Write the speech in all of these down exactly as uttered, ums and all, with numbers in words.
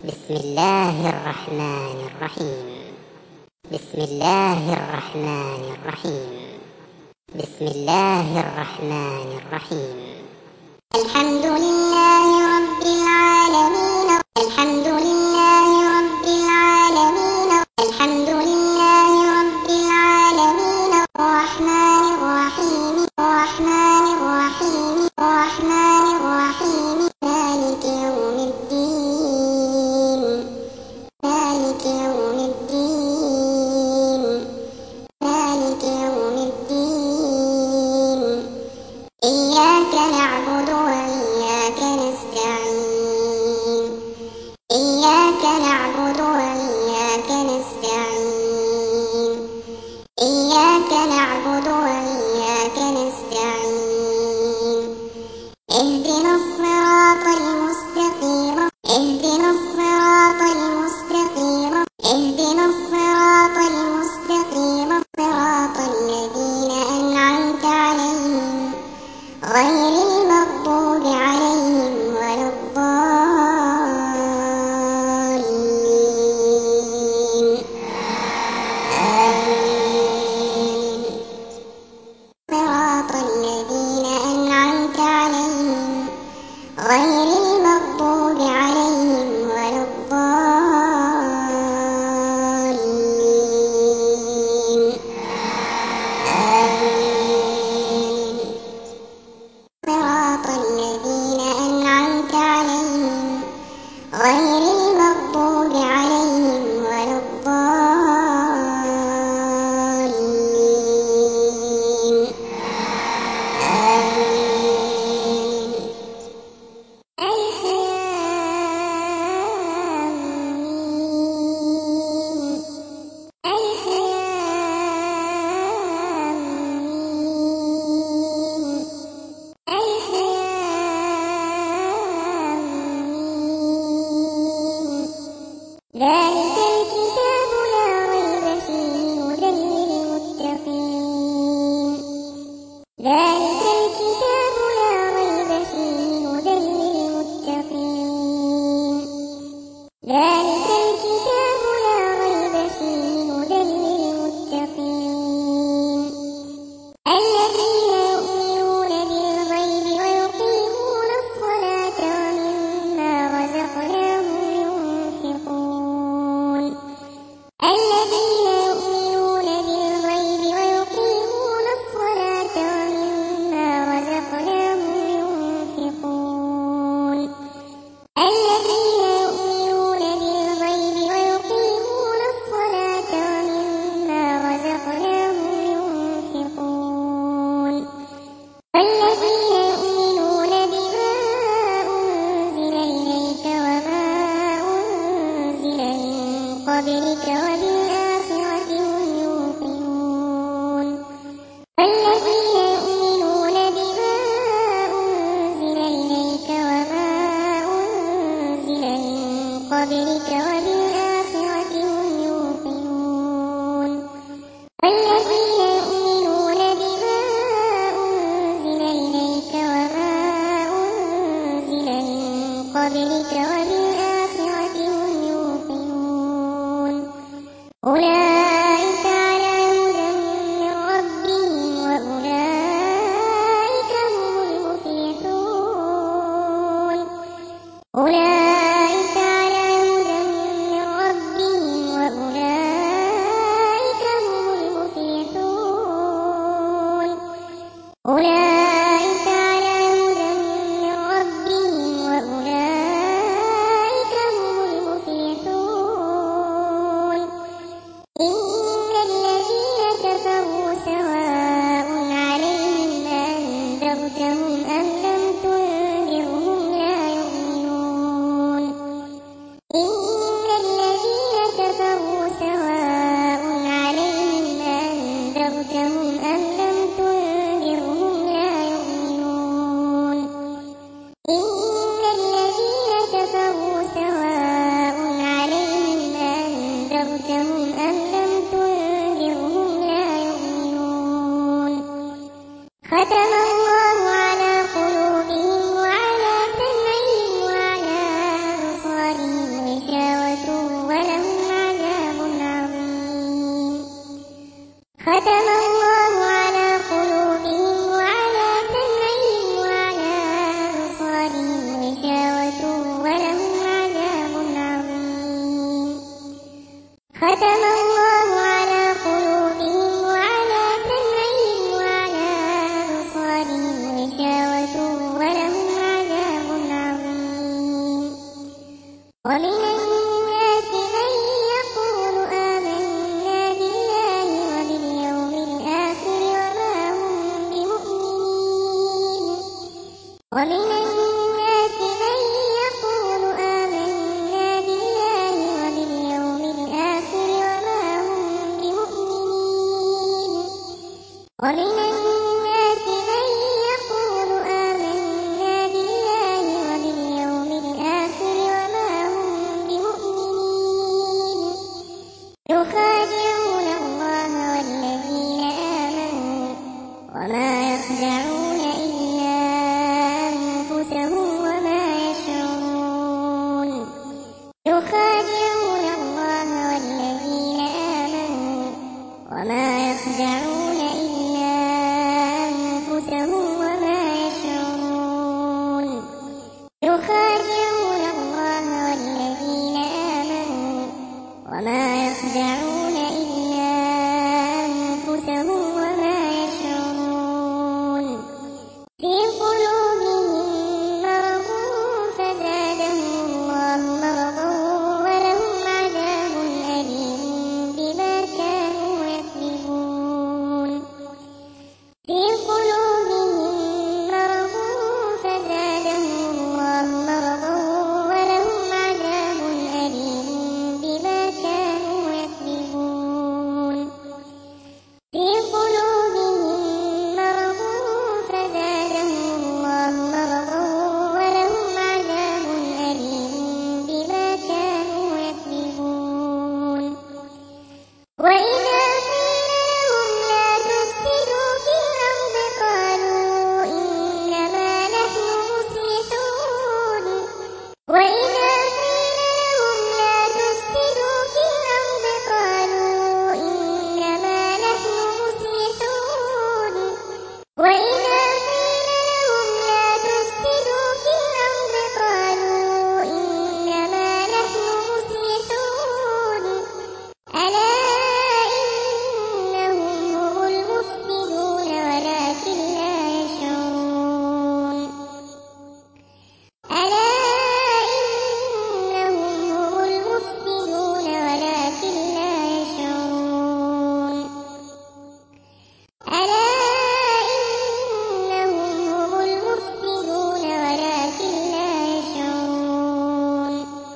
بسم الله الرحمن الرحيم. بسم الله الرحمن الرحيم. بسم الله الرحمن الرحيم. الحمد لله رب العالمين. الحمد لله رب العالمين. الحمد لله رب العالمين. الرحمن الرحيم. الرحمن الرحيم. الرحمن الرحيم. مالك يوم الدين. مالك يوم الدين. مالك يوم الدين. إياك نعبد وإياك نستعين. إياك نعبد وإياك نستعين. إياك نعبد وإياك نستعين. اهدنا الصراط المستقيم. اهدنا الصراط المستقيم. اهدنا الصراط المستقيم. صراط الذين أنعمت عليهم غير المغضوب عليهم ولا الضالين. آمين. صراط الذين أنعمت عليهم غير المغضوب عليهم ولا الضالين. آمين. صراط الذين أنعمت عليهم غير المغضوب عليهم ولا الضالين. آمين. ألف لام ميم. ألف لام ميم. ألف لام ميم. ذلك الكتاب لا ريب فيه هدى للمتقين. ذلك الكتاب لا ريب فيه هدى للمتقين. ذلك الكتاب لا ريب فيه هدى للمتقين. الذين يؤمنون بالغيب ويقيمون الصلاة ومما رزقناهم ينفقون. الذين يؤمنون بالغيب ويقيمون الصلاة ومما رزقناهم ينفقون. الذين يؤمنون بالغيب ويقيمون الصلاة ومما رزقناهم ينفقون. والذين يؤمنون بما أنزل إليك وما أنزل من قبلك وبالآخرة هم يوقنون. والذين يؤمنون بما أنزل إليك وما أنزل من قبلك وبالآخرة هم يوقنون. والذين يؤمنون بما أنزل إليك وما أنزل من قبلك وبالآخرة هم يوقنون. أولئك على هدى من ربهم وأولئك هم المفلحون. أولئك على هدى من ربهم وأولئك هم المفلحون. أولئك على هدى من ربهم وأولئك هم المفلحون. ختم الله على قلوبهم وعلى سمعهم وعلى أبصارهم غشاوة ولهم عذاب عظيم. ختم الله على قلوبهم وعلى سمعهم وعلى أبصارهم غشاوة ولهم عذاب عظيم. ومن الناس من يقول آمنا بالله وباليوم الآخر وما هم بمؤمنين. ومن الناس من يقول آمنا بالله وباليوم الآخر وما هم بمؤمنين. ومن الناس من يقول آمنا بالله وباليوم الآخر وما هم بمؤمنين. يخادعون الله والذين آمنوا وما يخدعون إلا أنفسهم وما يشعرون. يخادعون الله والذين آمنوا وما يخدعون إلا أنفسهم وما يشعرون. يخادعون الله والذين آمنوا وما يخدعون إلا أنفسهم وما يشعرون. في قلوبهم مرض فزادهم الله مرضا ولهم عذاب أليم بما كانوا يكذبون. في قلوبهم مرض فزادهم الله مرضا ولهم عذاب أليم بما كانوا يكذبون. في قلوبهم مرض فزادهم الله مرضا ولهم عذاب أليم بما كانوا يكذبون. وإذا قيل لهم لا تفسدوا في الأرض قالوا إنما نحن مصلحون. وإذا قيل لهم لا تفسدوا في الأرض قالوا إنما نحن مصلحون. وإذا قيل لهم لا تفسدوا في الأرض قالوا إنما نحن مصلحون. ألا إنهم هم المفسدون ولكن لا يشعرون. ألا إنهم هم المفسدون ولكن لا يشعرون. ألا إنهم هم المفسدون ولكن لا يشعرون.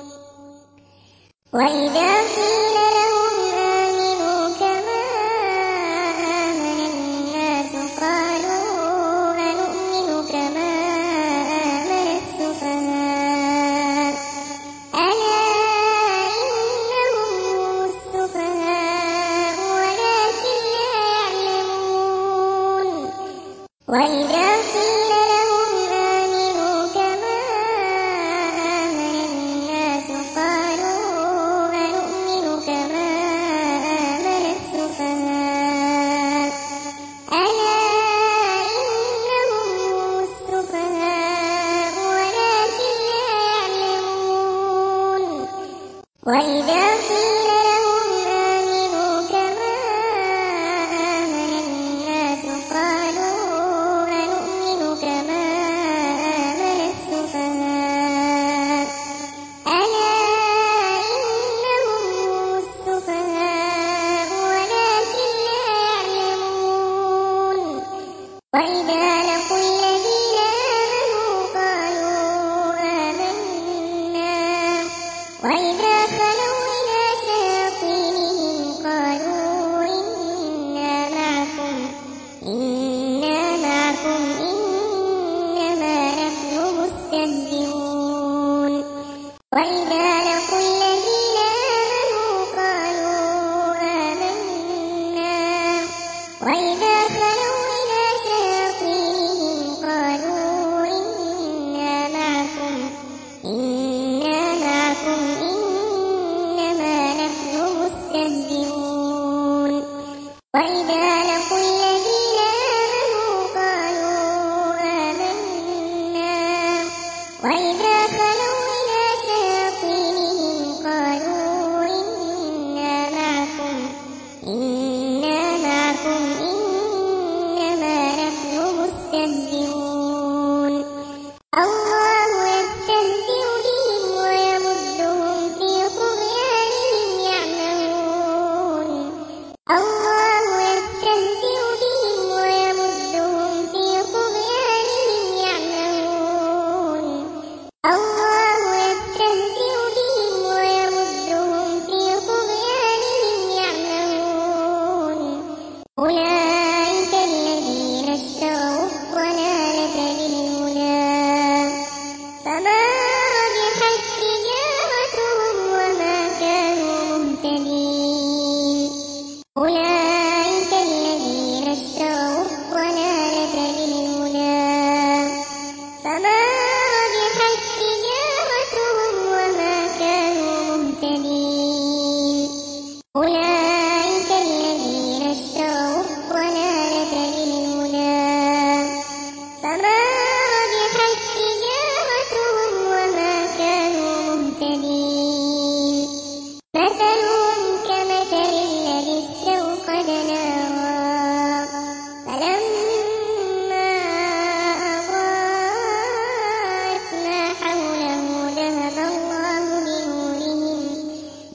وإذا قيل لهم آمنوا كما آمن الناس قالوا أنؤمن كما آمن السفهاء. ألا إنهم هم السفهاء ولكن لا يعلمون. وإذا قيل لهم آمنوا كما آمن الناس قالوا أنؤمن كما آمن السفهاء. ألا إنهم هم السفهاء ولكن لا يعلمون. وإذا قيل لهم آمنوا كما آمن الناس قالوا أنؤمن كما آمن السفهاء. ألا إنهم هم السفهاء ولكن لا يعلمون. وإذا لقوا الذين آمنوا قالوا آمنا. وإذا خلوا إلى شياطينهم قالوا إنا معكم إنا معكم إنما نحن مستهزئون. وإذا لقوا الذين آمنوا قالوا آمنا. وإذا خلوا إلى شياطينهم قالوا إنا معكم إنا معكم إنما نحن مستهزئون. وإذا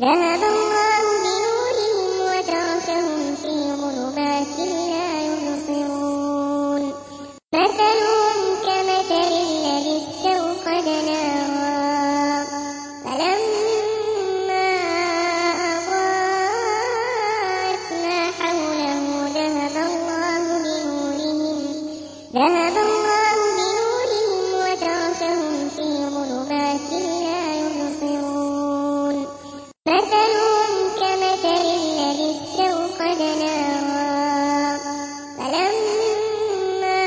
ذهب الله بنورهم وتركهم في ظلمات لا يبصرون مثلهم كمثل الذي استوقد نارا فلما أضاءت ما حوله ذهب الله بنورهم ذهب الله بنورهم وتركهم في ظلمات لا يبصرون مثلهم كمثل الذي استوقد نارا فلما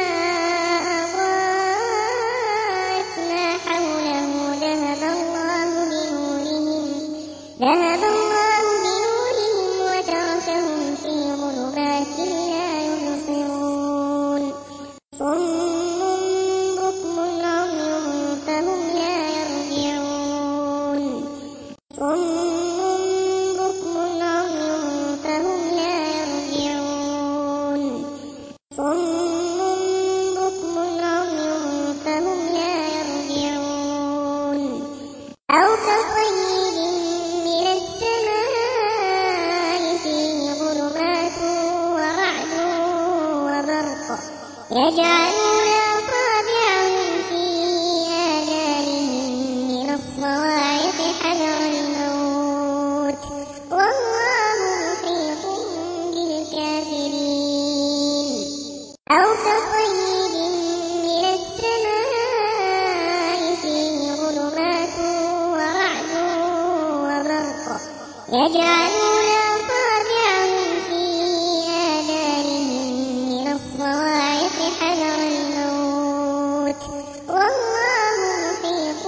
أضاءت ما حوله ذهب الله بنورهم ذهب الله بنورهم وتركهم في ظلمات لا يبصرون صم بكم عمي فهم لا يرجعون صم بكم عمي فهم لا يرجعون صم بكم عمي فهم لا يرجعون أو كصيب من السماء فيه ظلمات ورعد وبرق يجعلون أصابعهم في آذانهم من الصواعق حذر الموت والله محيط بالكافرين أو كصيب من السماء فيه ظلمات ورعد وبرق يجعلون أصابعهم في آذانهم من الصواعق حذر الموت والله محيط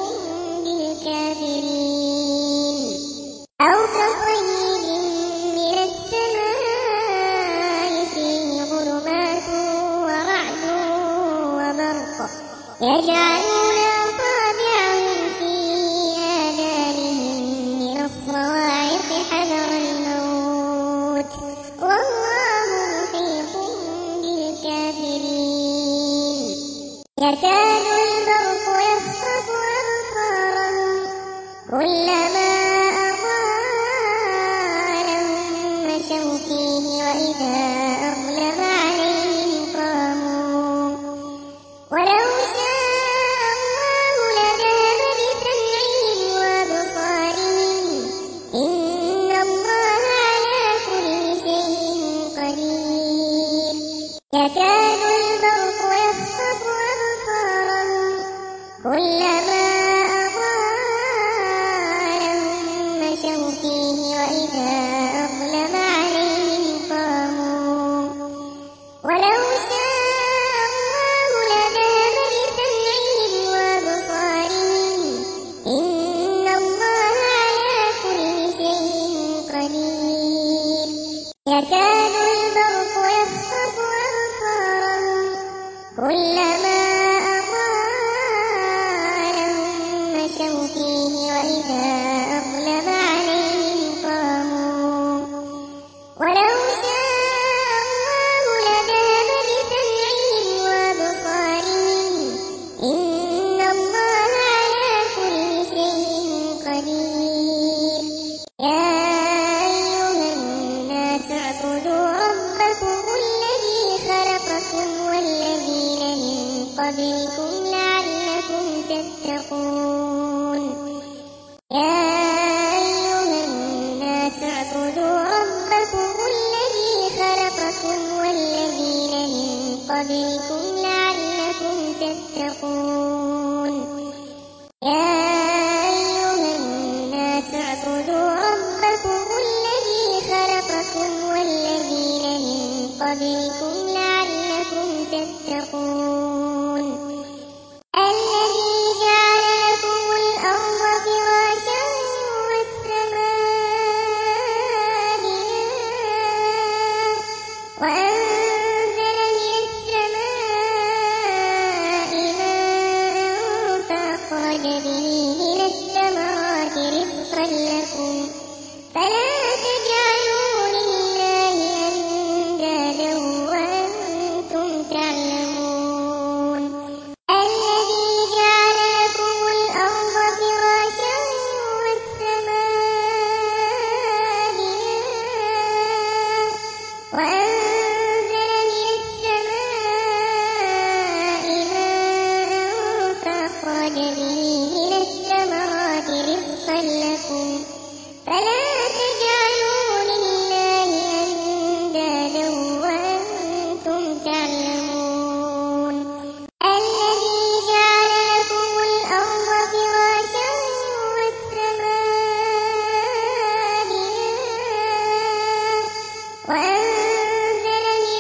بالكافرين أو كصيب من السماء فيه ظلمات ورعد وبرق يجعلون أصابعهم في آذانهم من الصواعق حذر الموت والله محيط بالكافرين يكاد البرق يخطف أبصارهم كلما أضاء لهم مشوا فيه وإذا أظلم عليهم قاموا ولو شاء الله لذهب بسمعهم وأبصارهم إن الله على كل شيء قدير يكاد البرق يخطف أبصارهم كلما أضاء لهم مشوا فيه وإذا أظلم عليهم قاموا ولو شاء الله لذهب بسمعهم وأبصارهم إن الله على كل شيء قدير يكاد البرق يخطف أبصارهم كلما أضاء لهم مشوا فيه وإذا أظلم عليهم قاموا ولو شاء الله لذهب بسمعهم وأبصارهم إن الله على كل شيء قدير يا أيها الناس اعبدوا ربكم الذي خلقكم والذين من قبلكم لعلكم تتقون يا أيها الناس اعبدوا ربكم الذي خلقكم والذين من قبلكم لعلكم تتقون يا أيها الناس اعبدوا ربكم الذي خلقكم والذين من قبلكم لعلكم تتقون الذي جعل لكم الأرض فراشا والسماء بناء وأنزل من السماء ماء فأخرج به من الثمرات رزقا لكم فلا تجعلوا لله أندادا وأنتم تعلمون الذي جعل لكم الأرض فراشا والسماء فلا تجعلوا لله أندادا وأنتم تعلمون الذي جعل لكم الأرض فراشا والسماء بناء وأنزل من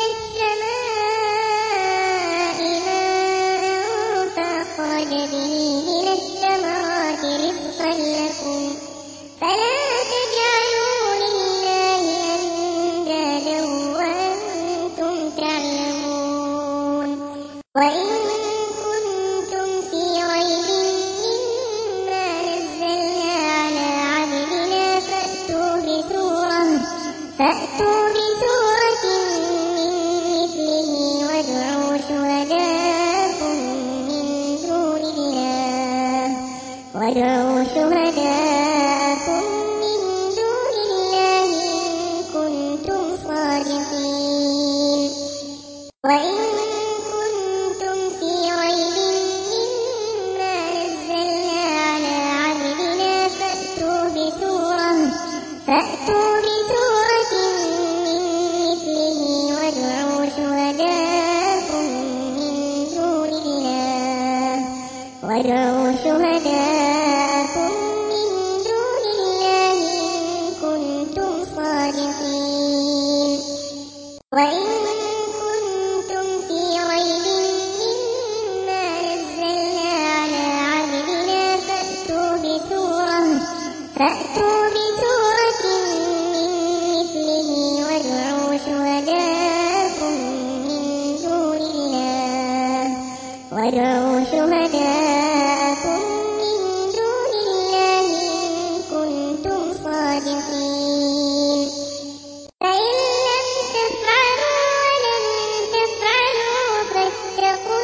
السماء ماء فأخرج به من الثمرات رزقا لكم فلا تجعلوا لله أندادا وأنتم تعلمون وإن كنتم في ريب مما نزلنا على عبدنا فأتوا بسورة فأتوا بسورة من مثله وادعوا شهداءكم من دون الله وادعوا شهداءكم من دون الله إن كنتم صادقين وإن كنتم في ريب مما نزلنا على عبدنا فأتوا بسورة فأتوا بسورة من مثله وادعوا شهداءكم من دون الله وادعوا شهداءكم من دون الله إن كنتم صادقين وإن كنتم في ريب مما نزلنا على عبدنا فأتوا بسورة فأتوا بسورة من مثله وادعوا شهداءكم من دون الله وادعوا شهداءكم من دون الله إن كنتم صادقين فإن لم تفعلوا ولن تفعلوا فاتقوا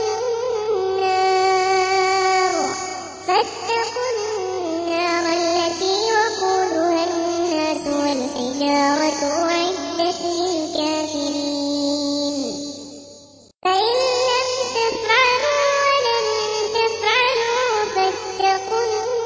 النار فاتقوا النار التي وقودها الناس والحجارة أعدت للكافرين فإن لم تفعلوا ولن تفعلوا فاتقوا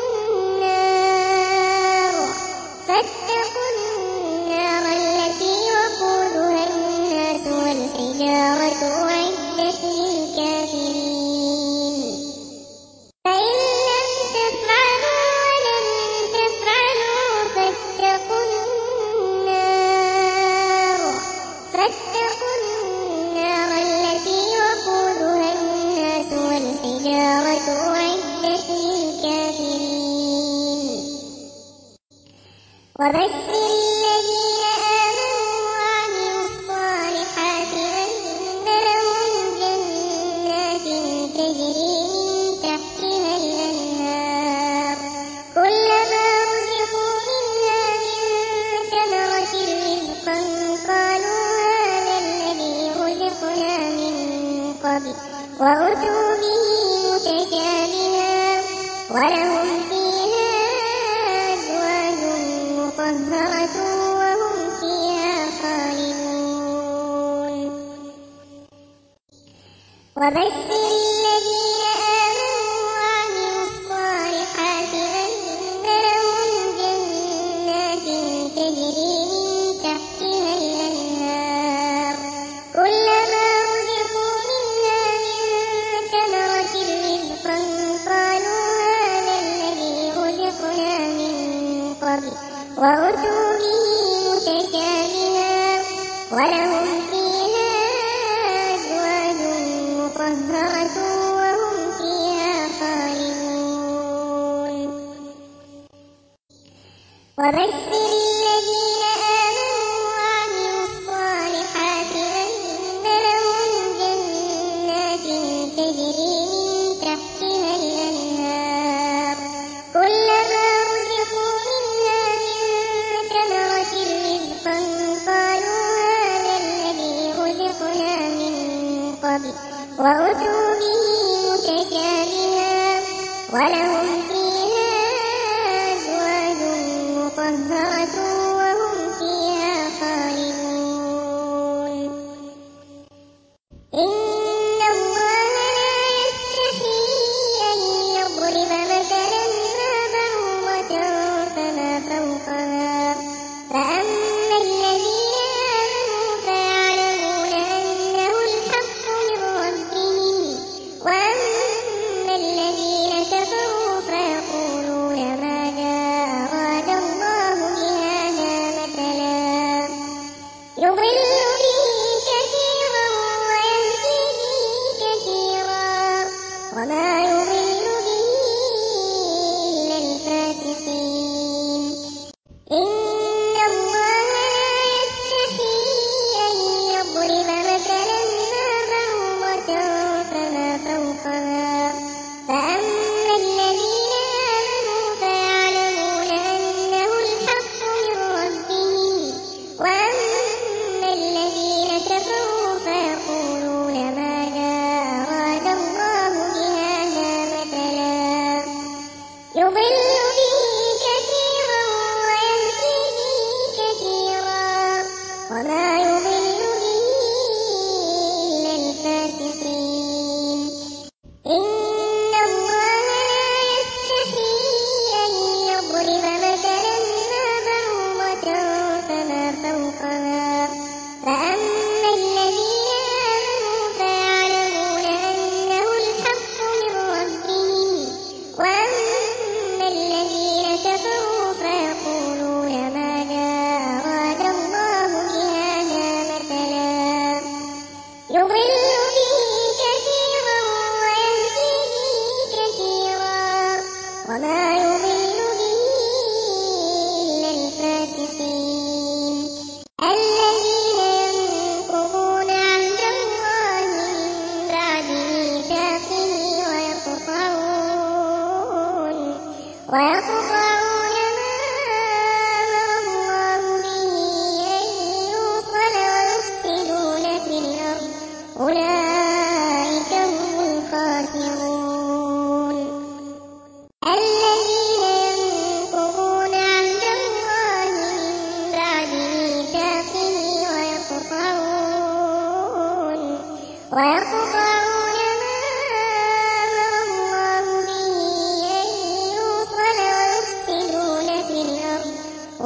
النار فاتقوا النار التي وقودها الناس والحجارة أعدت للكافرين فإن لم تفعلوا ولن تفعلوا فاتقوا النار فاتقوا النار التي وقودها الناس والحجارة أعدت للكافرين وبشر الذين آمنوا وعملوا الصالحات أن لهم جنات تجري من تحتها الأنهار كلما رزقوا منها من ثمرة رزقا قالوا هذا الذي رزقنا من قبل وأتوا به متشابها ولهم فيها أزواج مطهرة وهم فيها خالدون وبشر الذين آمنوا وعملوا الصالحات أن لهم جنات تجري من تحتها الأنهار كلما رزقوا منها من ثمرة رزقا قالوا هذا الذي رزقنا من قبل وأتوا به متشابها ولهم فيها أزواج مطهرة وهم فيها خالدون وبشر الذين آمنوا وعملوا الصالحات أن لهم جنات تجري من تحتها الأنهار كلما رزقوا منها من ثمرة رزقا قالوا هذا الذي رزقنا من قبل وأتوا به متشابها ولهم فيها أزواج مطهرة وهم فيها خالدون إن الله لا يستحيي أن يضرب مثلا ما بعوضة فما فوقها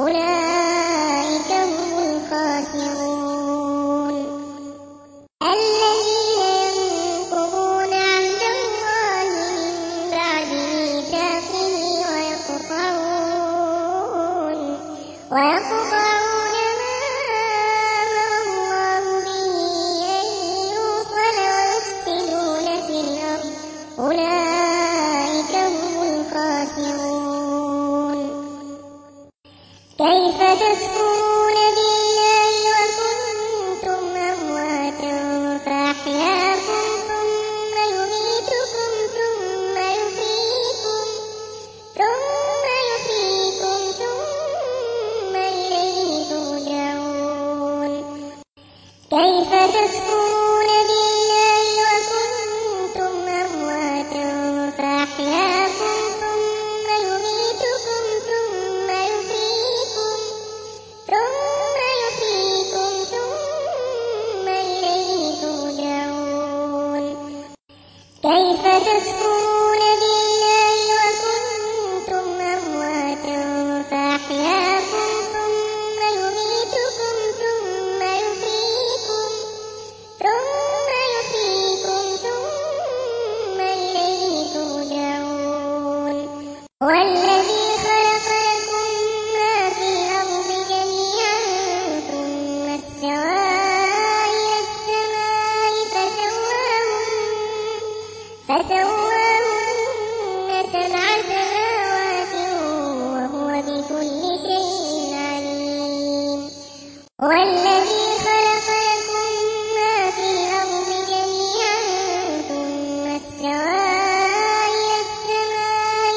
أولئك هم الخاسرون. الذين ينقضون عهد الله من بعد ميثاقه ويقطعون ويقطعون ما أمر الله به أن يوصل ويفسدون في الأرض أولئك هم الخاسرون. كيف تكفرون بالله وكنتم أمواتا فأحياكم ثم يميتكم ثم يحييكم ثم يحييكم ثم إليه ترجعون. كيف تكفرون بالله وكنتم أمواتا فأحياكم ثم يميتكم ثم يحييكم ثم يحييكم ثم إليه ترجعون. كيف تكفرون بالله وكنتم أمواتا فأحياكم ثم يميتكم ثم يحييكم ثم يحييكم ثم إليه ترجعون. والذي خلق لكم ما في الأرض جميعا ثم استوى إلى السماء فسواهن سبع سماوات وهو بكل شيء عليم. والذي خلق لكم ما في الأرض جميعا ثم استوى إلى السماء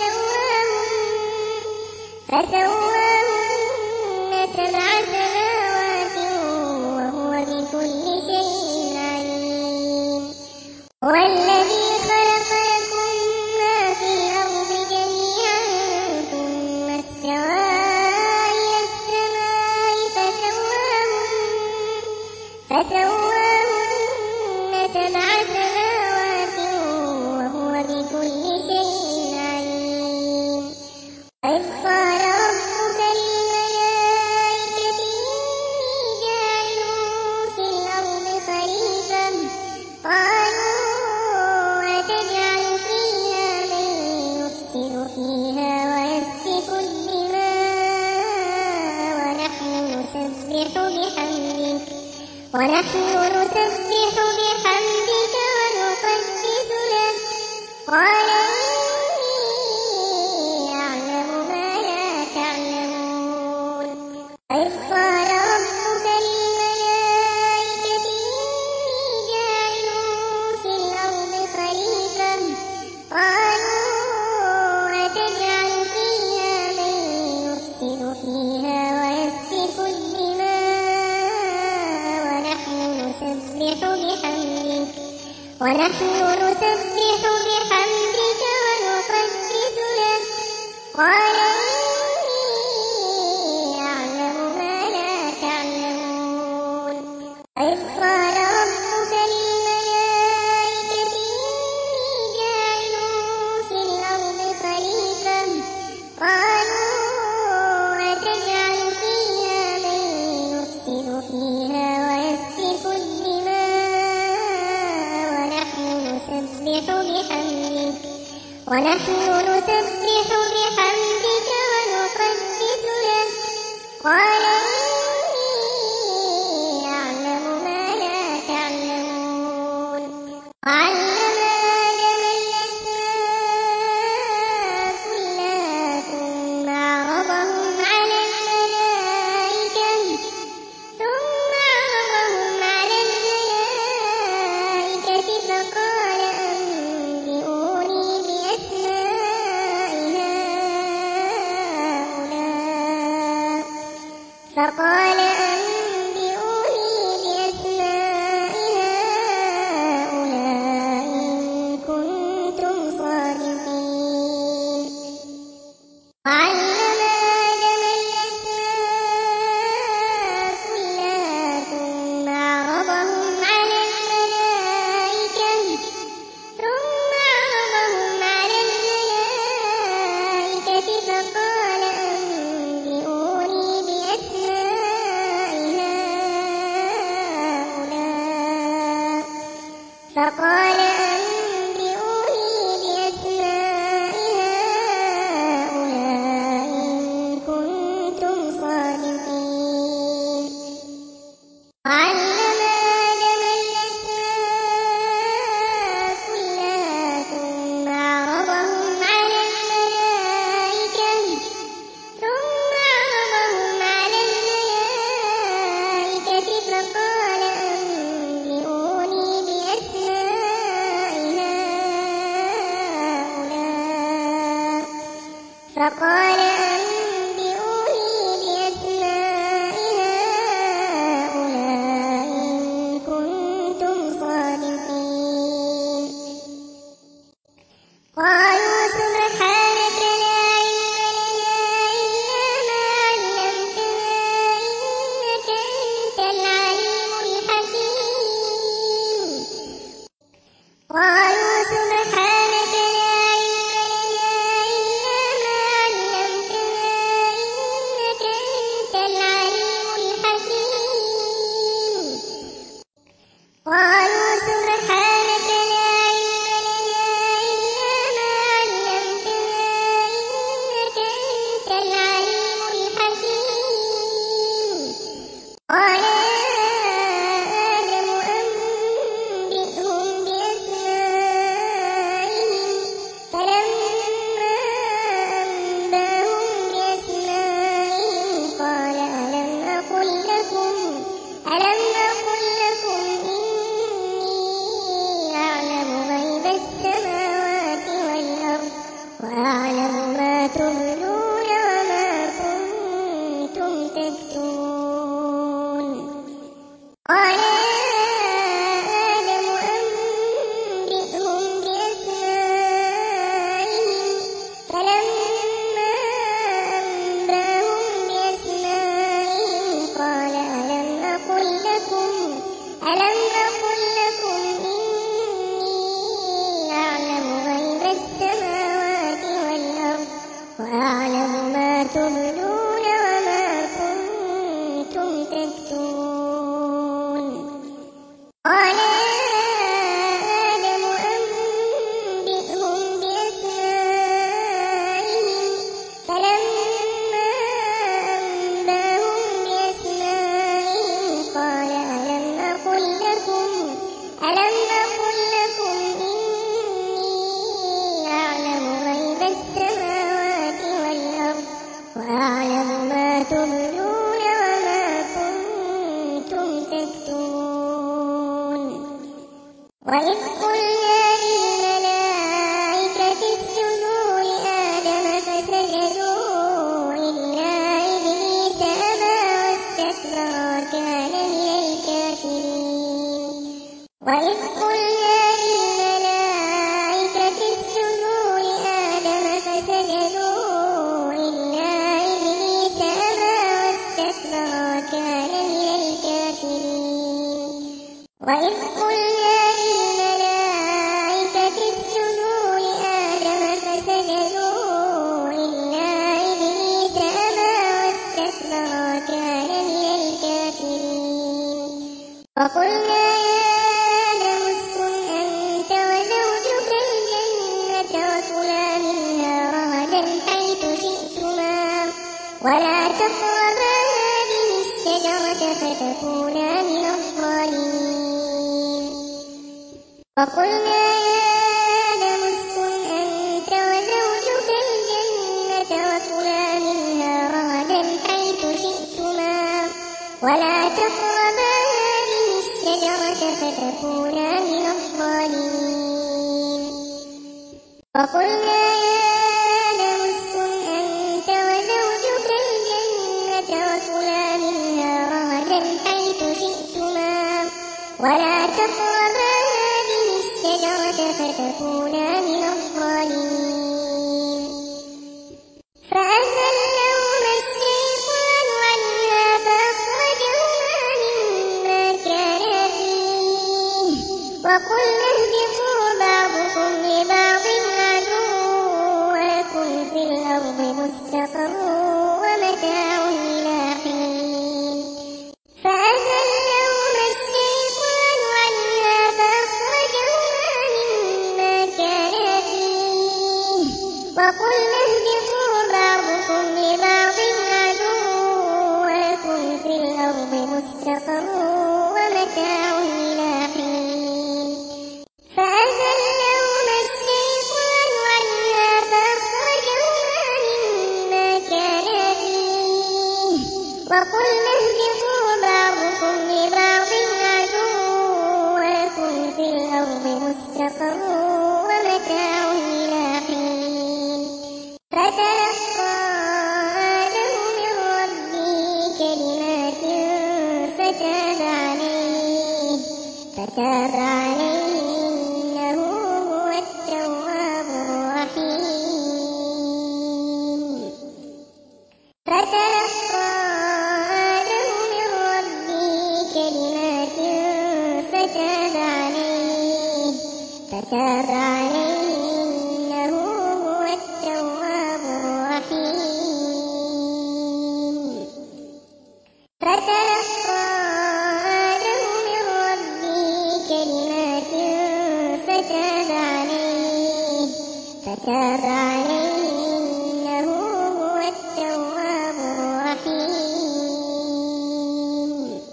فسواهن سبع سماوات وهو بكل شيء عليم. والذي خلق لكم ما في الأرض جميعا ثم استوى إلى السماء فسواهن سبع سماوات وهو بكل شيء عليم. إذ قال ربك للملائكة إني جاعل في الأرض خليفة قالوا أتجعل فيها من يفسد فيها ويسفك الدماء ونحن نسبح بحمدك ونحن نسبح بحمدك ونقدس لك قال إني أعلم ما لا تعلمون. إذ قال ربك للملائكة إني جاعل في الأرض خليفة قالوا أتجعل فيها من يفسد فيها ويسفك الدماء ونحن نسبح بحمدك ونحن نسبح بحمدك ونقدس لك قال إني أعلم ما لا تعلمون. إذ قال ربك للملائكة إني جاعل في الأرض خليفة قالوا أتجعل فيها من يفسد فيها ويسفك الدماء ونحن نسبح بحمدك ونحن نسبح بحمدك ونقدس لك قال إني أعلم ما لا تعلمون. علم آدم الأسماء كلها ثم عرضهم على الملائكة ثم عرضهم على الملائكة فقال أنبئوني بأسماء هؤلاء فقال أنبئوني بأسماء هؤلاء إن كنتم صادقين. علم آدم الأسماء كلها ثم عرضهم على الملائكة ثم عرضهم على الملائكة فقال أنبئوني فقال أنبئوني بأسماء هؤلاء إن كنتم صادقين قالوا سبحانك لا علم لنا إلا ما علمتنا إنك أنت العليم الحكيم قالوا سبحانك لا علم لنا إلا ما علمتنا إنك أنت العليم الحكيم قالوا سبحانك لا علم لنا إلا ما علمتنا إنك أنت العليم الحكيم قال يا آدم أنبئهم بأسمائهم فلما أنبأهم بأسمائهم قال ألم أقل لكم ألم أقل لكم إني أعلم غيب السماوات والأرض وأعلم ما تبدون وما كنتم تكتمون قال يا آدم أنبئهم بأسمائهم فلما أنبأهم بأسمائهم قال ألم أقل لكم ألم أقل لكم إني أعلم غيب السماوات والأرض وأعلم ما تبدون وما كنتم تكتمون قال يا آدم أنبئهم بأسمائهم فلما أنبأهم بأسمائهم قال ألم أقل لكم ألم أقل لكم إني أعلم غيب السماوات والأرض وأعلم ما تبدون وما كنتم تكتمون وإذ قلنا للملائكة اسجدوا لآدم فسجدوا إلا إبليس أبى واستكبر وكان من الكافرين وإذ قلنا للملائكة اسجدوا لآدم فسجدوا إلا إبليس أبى واستكبر وكان من الكافرين وإذ قلنا للملائكة اسجدوا لآدم فسجدوا إلا إبليس أبى واستكبر وكان من الكافرين وقلنا يا آدم اسكن أنت وزوجك الجنة وكلا منها رغدا حيث شئتما ولا تقربا هذه الشجرة فتكونا من الظالمين وقلنا يا آدم اسكن أنت وزوجك الجنة وكلا منها رغدا حيث شئتما ولا تقربا هذه الشجرة فتكونا من الظالمين وقلنا يا آدم اسكن أنت وزوجك الجنة وكلا منها رغدا حيث شئتما ولا تقربا هذه الشجرة فتكونا من الظالمين فأزلهما الشيطان عنها فأخرجهما مما كانا فيه وقلنا اهبطوا بعضكم لبعض عدو ولكم في الأرض مستقر ومتاع إلى حين فأزلهما الشيطان عنها فأخرجهما مما كانا فيه وقلنا اهبطوا بعضكم لبعض عدو ولكم في الأرض مستقر ومتاع إلى حين فأزلهما الشيطان عنها فأخرجهما مما كانا فيه وقلنا اهبطوا بعضكم لبعض عدو ولكم في الأرض مستقر ومتاع إلى حين فتلقى فتاب عليه إنه هو التواب الرحيم. فتلقى آدم من ربه كلمات فتاب عليه فتاب عليه إنه هو التواب الرحيم. فتلقى آدم من ربه كلمات فتاب عليه فتاب عليه إنه هو التواب الرحيم.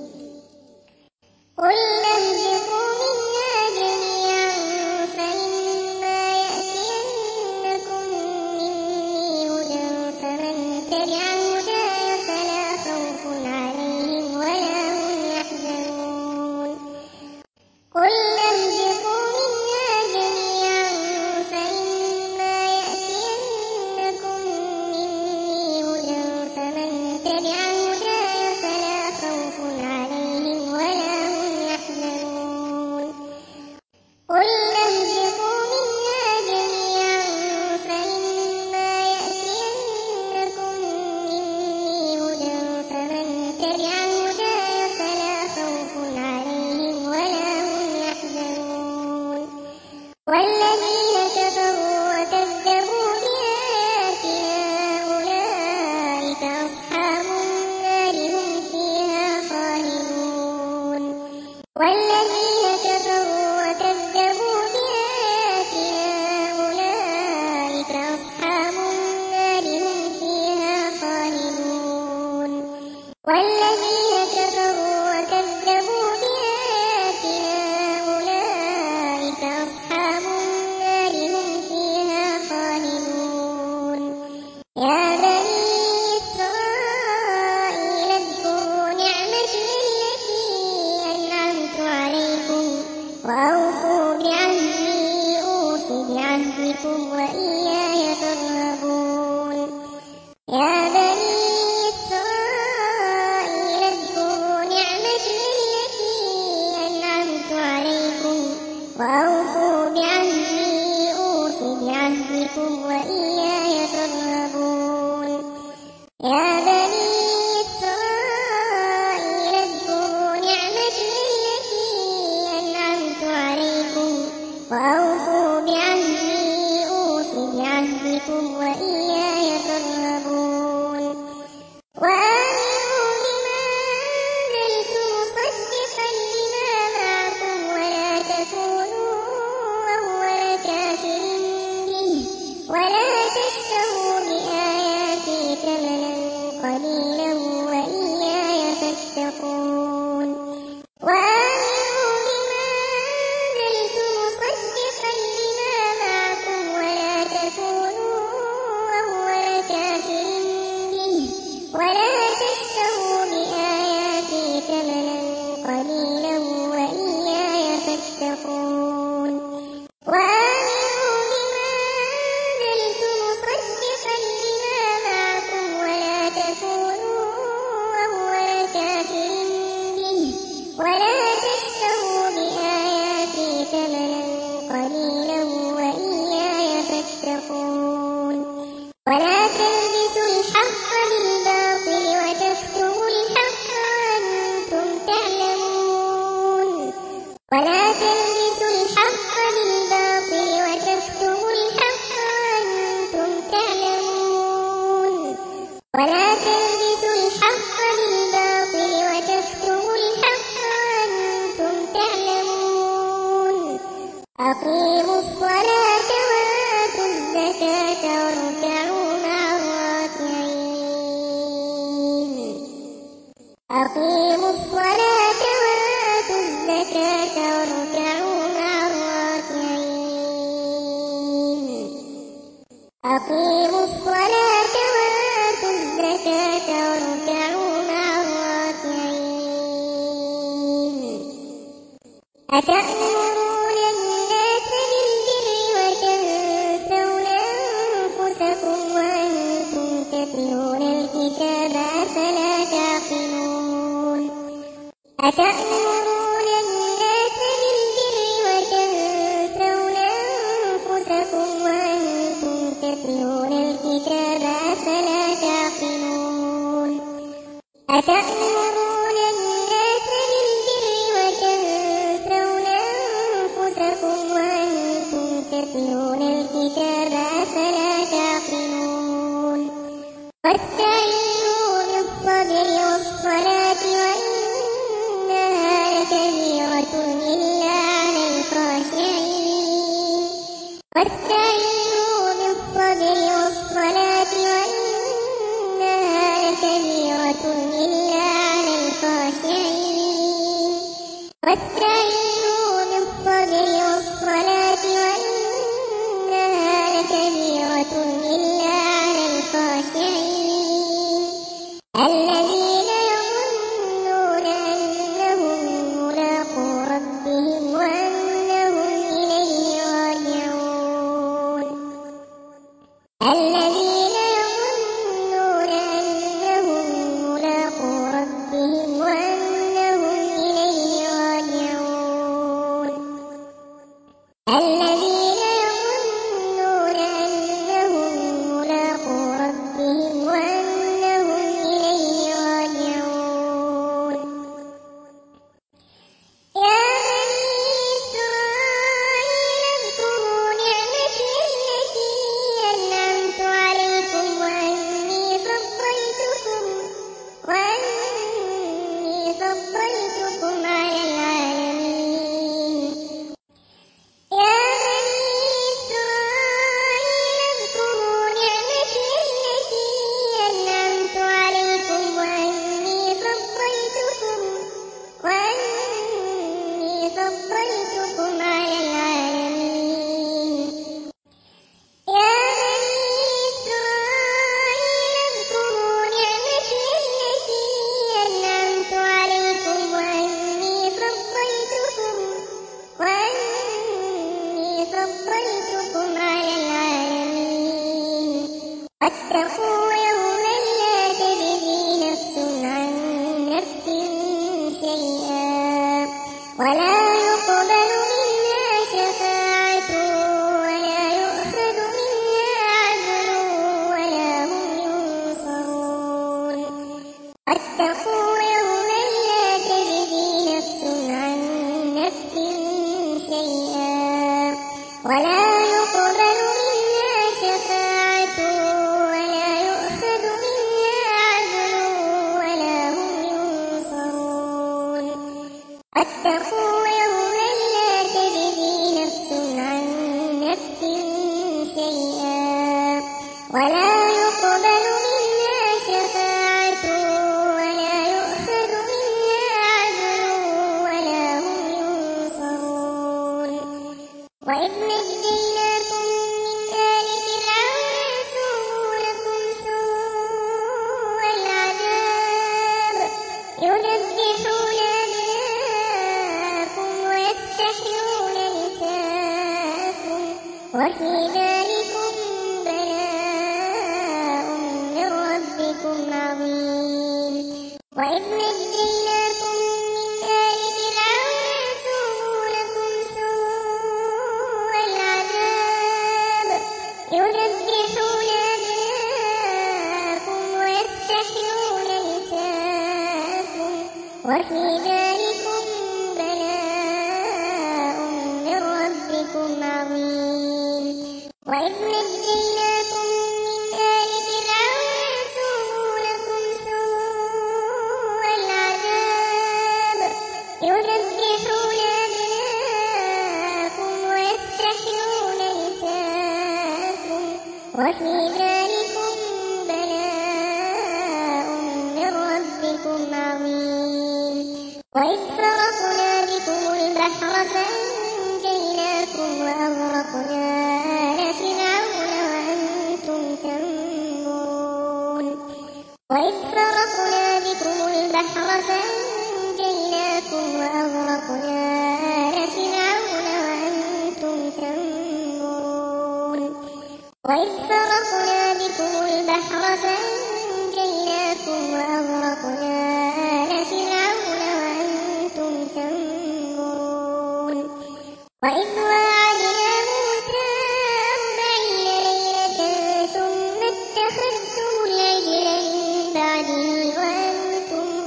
قلنا اهبطوا منها جميعا فإما يأتينكم مني هدى فمن تبع هداي فلا خوف عليهم ولا هم يحزنون. قلنا اهبطوا منها جميعا فإما يأتينكم مني هدى فمن تبع هداي فلا خوف عليهم ولا هم يحزنون. قلنا اهبطوا منها جميعا فإما يأتينكم مني هدى فمن تبع هداي فلا خوف عليهم ولا هم يحزنون. والذين كفروا وكذبوا بآياتنا أولئك أصحاب النار هم فيها خالدون. والذين كفروا وكذبوا بآياتنا أولئك أصحاب النار هم فيها خالدون. والذين كفروا وكذبوا بآياتنا أولئك أصحاب النار هم فيها خالدون. يا بني إسرائيل اذكروا نعمتي التي أنعمت عليكم وأوفوا بعهدي أوف بعهدكم وإياي فارهبون. يا بني إسرائيل اذكروا نعمتي التي أنعمت عليكم وأوفوا بعهدي أوف بعهدكم وإياي فارهبون. يا بني إسرائيل اذكروا نعمتي التي أنعمت عليكم وأوفوا بعهدي أوف بعهدكم وإياي فارهبون. وآمنوا بما أنزلت مصدقا لما معكم ولا تكونوا أول كافر به ولا تشتروا بآياتي ثمنا قليلا وإياي فاتقون. وآمنوا بما أنزلت مصدقا لما معكم ولا تكونوا أول كافر به ولا تشتروا بآياتي ثمنا قليلا وإياي فاتقون. وآمنوا بما أنزلت مصدقا لما معكم ولا تكونوا أول كافر به ولا تشتروا بآياتي ثمنا قليلا وإياي فاتقون. ولا تلبسوا الحق بالباطل وتكتموا الحق وأنتم تعلمون. ولا تلبسوا الحق بالباطل وتكتموا الحق وأنتم تعلمون. ولا تلبسوا الحق بالباطل وتكتموا الحق وأنتم تعلمون. أقيموا الصلاة وآتوا الزكاة واركعوا مع الراكعين. أقيموا الصلاة وآتوا الزكاة واركعوا مع الراكعين. أقيموا الصلاة وآتوا الزكاة واركعوا مع الراكعين. أتأمرون الناس بالبر وتنسون أنفسكم وأنتم تتلون الكتاب أفلا تعقلون. أتأمرون الناس أتأمرون الناس بالبر وتنسون أنفسكم وأنتم تتلون الكتاب أفلا تعقلون واستعينوا بالصبر والصلاة وإنها لكبيرة إلا على الخاشعين واستعينوا بالصبر والصلاة وإنها لكبيرة إلا على الخاشعين واستعينوا بالصبر والصلاة وإنها لكبيرة إلا على الخاشعين الذين يظنون أنهم ملاقو ربهم وأنهم إليه راجعون الذين يظنون أنهم ملاقو ربهم وأنهم إليه راجعون الذين يظنون أنهم ملاقو ربهم وأنهم إليه راجعون يا بني إسرائيل اذكروا نعمتي التي أنعمت عليكم وأني فضلتكم وأني فضلتكم على العالمين يا بني إسرائيل اذكروا نعمتي التي أنعمت عليكم وأني فضلتكم وأني فضلتكم على العالمين يا بني إسرائيل اذكروا نعمتي التي أنعمت عليكم وأني فضلتكم وأني فضلتكم على العالمين واتقوا يوما لا تجزي نفس عن نفس شيئا ولا يقبل منها شفاعة ولا يؤخذ منها عدل ولا هم ينصرون واتقوا يوما لا تجزي نفس عن نفس شيئا ولا يقبل منها شفاعة ولا يؤخذ منها عدل ولا هم ينصرون واتقوا يوما لا تجزي نفس عن نفس شيئا ولا يقبل منها شفاعة ولا يؤخذ منها عدل ولا هم ينصرون وإذ نجيناكم من آل فرعون يسومونكم سوء العذاب يذبحون أبناءكم ويستحيون نساءكم وفي ذلكم بلاء من ربكم عظيم وإذ نجيناكم من آل فرعون يسومونكم سوء العذاب يذبحون أبناءكم ويستحيون نساءكم وفي ذلكم بلاء من ربكم عظيم وإذ نجيناكم من آل فرعون يسومونكم سوء العذاب يذبحون أبناءكم ويستحيون نساءكم وفي ذلكم بلاء من ربكم عظيم وإذ فرقنا بكم البحر فأنجيناكم وأغرقنا آل فرعون وأنتم تنظرون وإذ فرقنا بكم البحر فأنجيناكم وأغرقنا آل فرعون وأنتم تنظرون وإذ فرقنا بكم البحر فأنجيناكم وأغرقنا آل فرعون وأنتم تنظرون وإذ وعدنا موسى أربعين ليلة ثم اتخذتم العجل من بعده وأنتم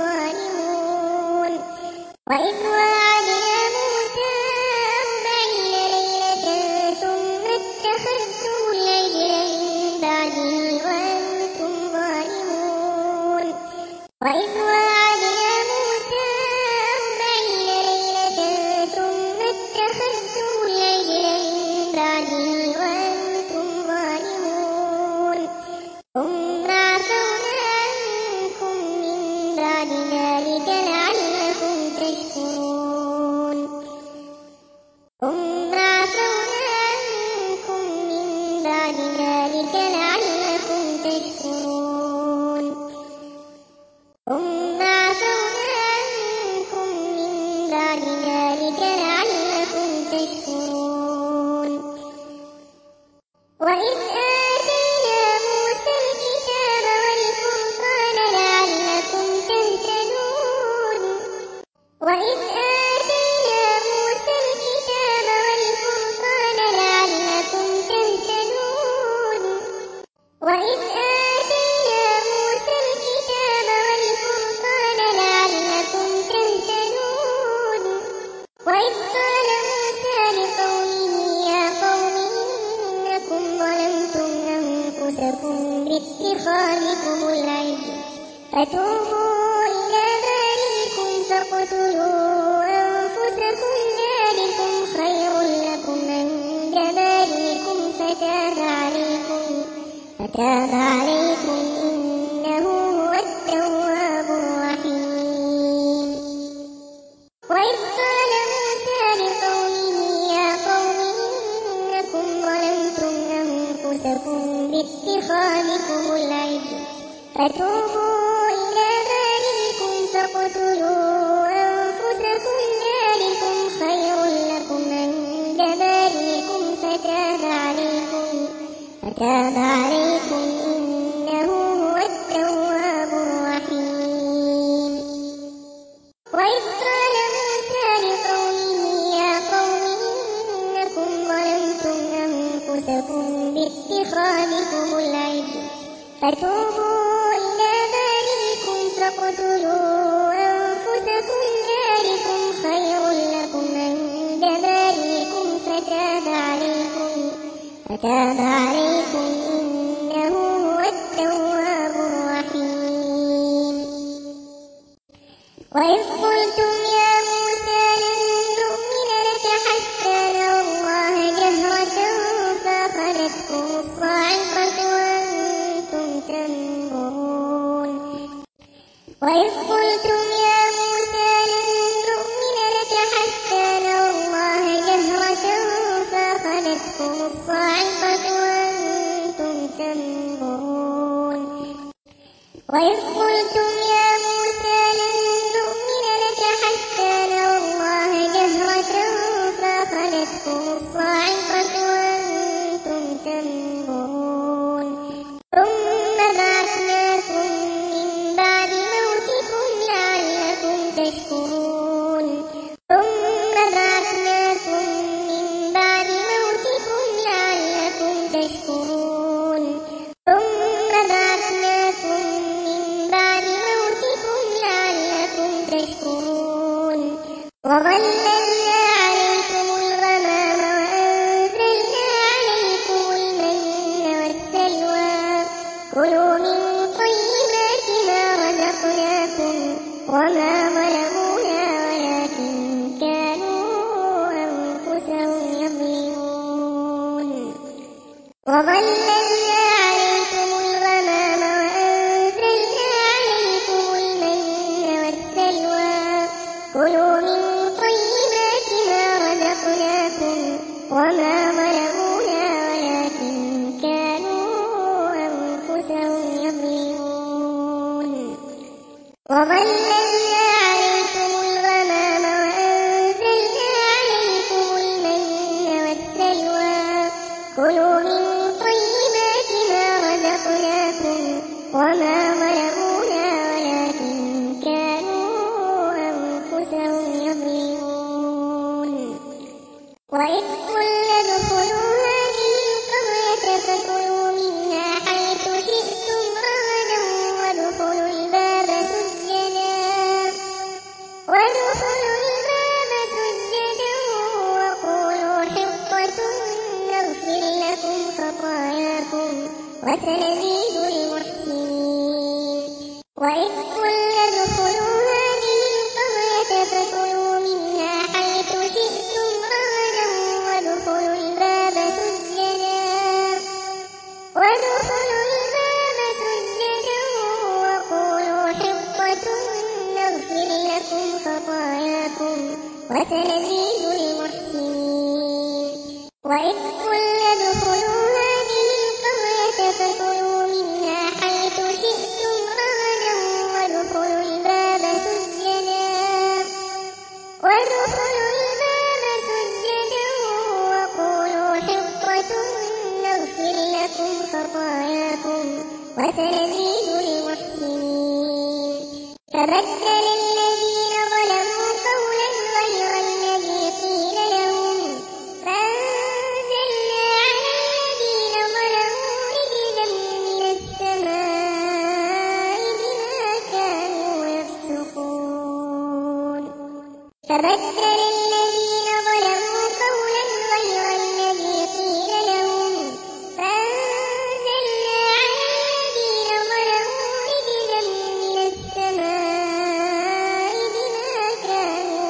وإذ وعدنا موسى أربعين ليلة ثم اتخذتم العجل من بعده وأنتم ظالمون وإذ وعدنا موسى أربعين ليلة ثم اتخذتم العجل من بعده وأنتم ظالمون ثم عفونا عنكم من بعد ذلك لعلكم تشكرون ثم عفونا عنكم من بعد ذلك لعلكم تشكرون ثم عفونا عنكم من بعد ذلك لعلكم تشكرون وإذ آتينا موسى الكتاب والفرقان لعلكم تهتدون وإذ آتينا موسى الكتاب والفرقان لعلكم تهتدون وإذ آتينا موسى الكتاب والفرقان لعلكم تهتدون وإذ قال موسى لقومه يا قوم إنكم ظلمتم أنفسكم باتخاذكم العجل فتوبوا إلى بارئكم فاقتلوا أنفسكم ذلكم خير لكم عند بارئكم فتاب عليكم فتاب عليكم إنه هو التواب الرحيم وإذ قال موسى لقومه يا قوم إنكم ظلمتم أنفسكم باتخاذكم العجل فتوبوا إلى بارئكم فاقتلوا أنفسكم ذلكم خير لكم عند بارئكم فتاب عليكم فتاب عليكم إنه هو التواب الرحيم وإذ قال موسى لقومه يا قوم إنكم ظلمتم أنفسكم باتخاذكم العجل فتوبوا إلى بارئكم فاقتلوا أنفسكم ذلكم خير لكم عند بارئكم فتاب عليكم فتاب عليكم إنه هو التواب الرحيم وإذ قلتم يا موسى لن نؤمن لك حتى نرى الله جهرة فأخذتكم الصاعقة وأنتم تنظرون وإذ قلتم يا موسى لن نؤمن لك حتى نرى الله جهرة فأخذتكم الصاعقة وأنتم تنظرون وإذ قلتم يا موسى لن نؤمن لك حتى نرى الله جهرة فأخذتكم الصاعقة وأنتم تنظرون ثم بعثناكم من بعد موتكم لعلكم تشكرون ثم بعثناكم من بعد موتكم لعلكم تشكرون ثم بعثناكم من بعد موتكم لعلكم تشكرون وظللنا عليكم الغمام وأنزلنا عليكم المن والسلوى كلوا من طيبات ما رزقناكم وما ظلمونا ولكن كانوا أنفسهم يظلمون وظللنا عليكم الغمام وأنزلنا عليكم المن والسلوى كلوا من طيبات ما رزقناكم وما ظلمونا ولكن كانوا أنفسهم يظلمون وظللنا عليكم الغمام وأنزلنا عليكم المن والسلوى كلوا من طيبات ما رزقناكم وما ظلمونا ولكن كانوا أنفسهم يظلمون وإذ قلنا ادخلوا هذه القرية فكلوا منها حيث شئتم رغدا وادخلوا الباب سجدا وادخلوا وسنزيد المحسنين. وإذ قلنا ادخلوا هذه القرية فكلوا منها حيث شئتم رغدا وادخلوا الباب سجدا وادخلوا الباب سجدا وقولوا حطة نغفر لكم خطاياكم وسنزيد المحسنين. وإذ قلنا ادخلوا هذه القرية فكلوا منها حيث شئتم رغدا وادخلوا الباب سجدا وادخلوا الباب سجدا وقولوا حطة نغفر لكم خطاياكم وسنزيد المحسنين. فبدل الذين ظلموا قولا غير الذي قيل لهم فأنزلنا على الذين ظلموا رجزا من السماء بما كانوا يفسقون. فبدل الذين ظلموا قولا غير الذي قيل لهم فأنزلنا على الذين ظلموا رجزا من السماء بما كانوا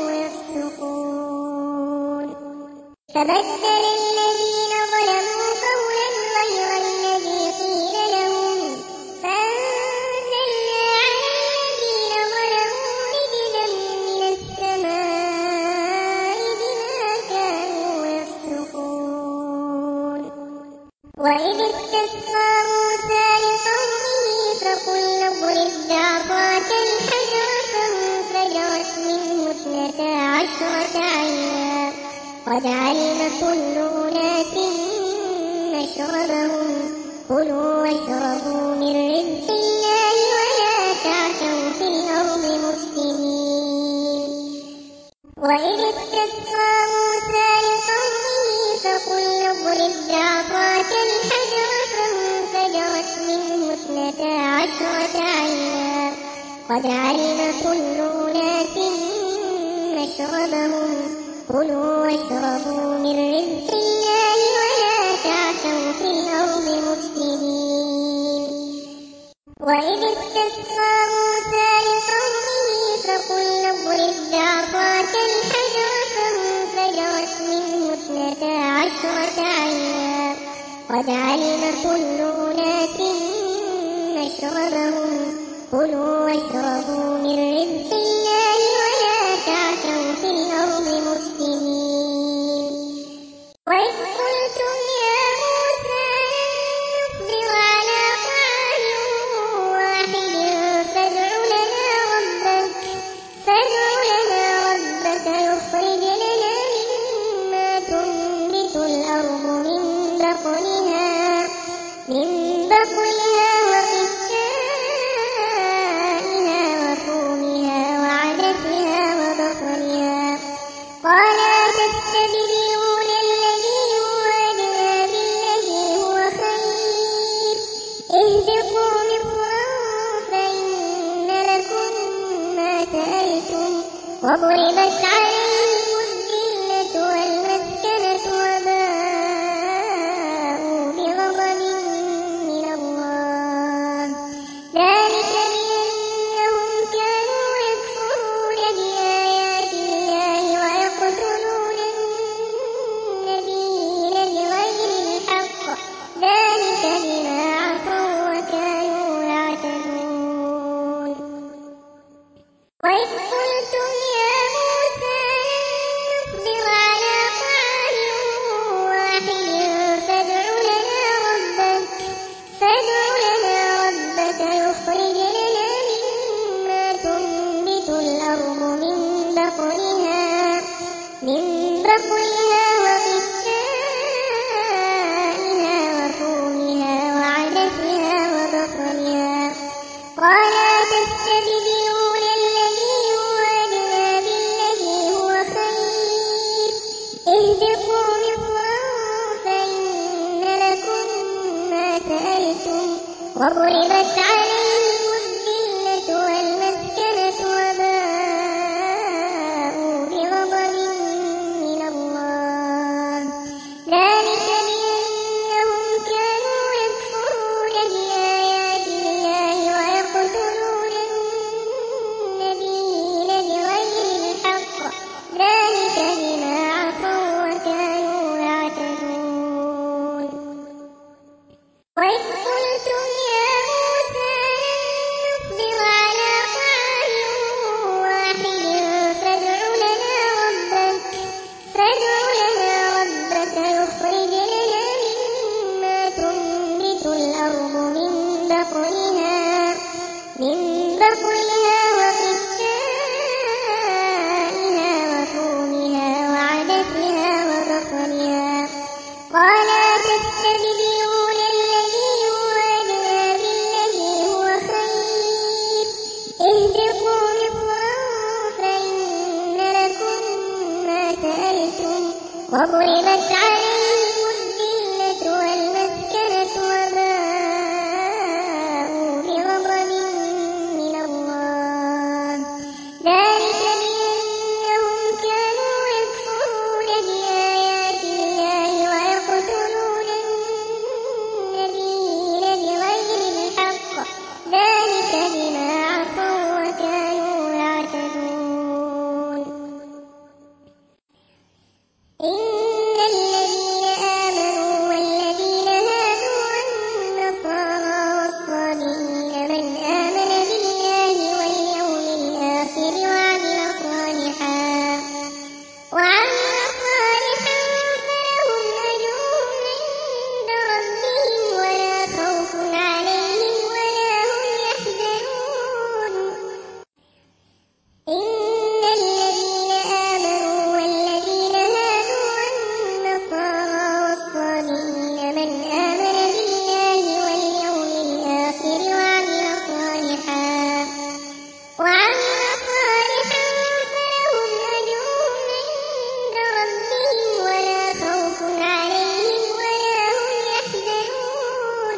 يفسقون. فبدل الذين ظلموا قولا غير الذي قيل لهم فأنزلنا على الذين ظلموا رجزا من السماء بما كانوا يفسقون. وإذ استسقى موسى لقومه فقلنا اضرب بعصاك الحجر فانفجرت منه اثنتا عشرة عينا قد علم كل أناس مشربهم كلوا واشربوا من رزق الله ولا تعثوا في الأرض مفسدين. وإذ استسقى موسى لقومه فقلنا اضرب بعصاك الحجر فانفجرت منه اثنتا عشرة عينا قد علم كل أناس مشربهم كلوا واشربوا من رزق الله ولا تعثوا في الأرض مفسدين. وإذ استسقى موسى لقومه فقلنا اضرب بعصاك الحجر فانفجرت منه اثنتا عشرة عينا قد علم كل أناس مشربهم كلوا واشربوا من رزق الله ولا تعثوا في الأرض مفسدين. وإذ قلتم يا موسى نصبر على طعام واحد فادع لنا ربك فادع لنا ربك يخرج لنا مما تنبت الأرض من بقلها من بقلها وقثائها وفومها وعدسها وبصلها قال أتستبدلون الذي هو أدنى بالذي هو خير اهبطوا مصرا فإن لكم ما سألتم وضربت عليهم الذلة والمسكنة وباءوا بغضب من الله ذلك بأنهم كانوا يكفرون بآيات الله ويقتلون النبيين بغير الحق ذلك بما عصوا وكانوا يعتدون. وإذ قلتم يا موسى نصبر على طعام واحد فادع لنا ربك فادع لنا ربك يخرج لنا مما تنبت الأرض من بقلها من بقلها وقثائها وفومها وعدسها وبصلها قال أتستبدلون الذي هو أدنى وضربت عليهم الذلة والمسكنة وباءوا بغضب من الله ذلك بأنهم كانوا يكفرون بآيات الله ويقتلون النبيين بغير الحق ذلك بما عصوا وكانوا يعتدون إن الذين آمنوا والذين هادوا والنصارى والصابئين من آمن بالله واليوم الآخر وعمل صالحا وعمل صالحا فلهم أجرهم عند ربهم ولا خوف عليهم ولا هم يحزنون إن الذين آمنوا والذين هادوا والنصارى والصابئين من آمن بالله واليوم الآخر وعمل صالحا وعمل صالحا فلهم أجرهم عند ربهم ولا خوف عليهم ولا هم يحزنون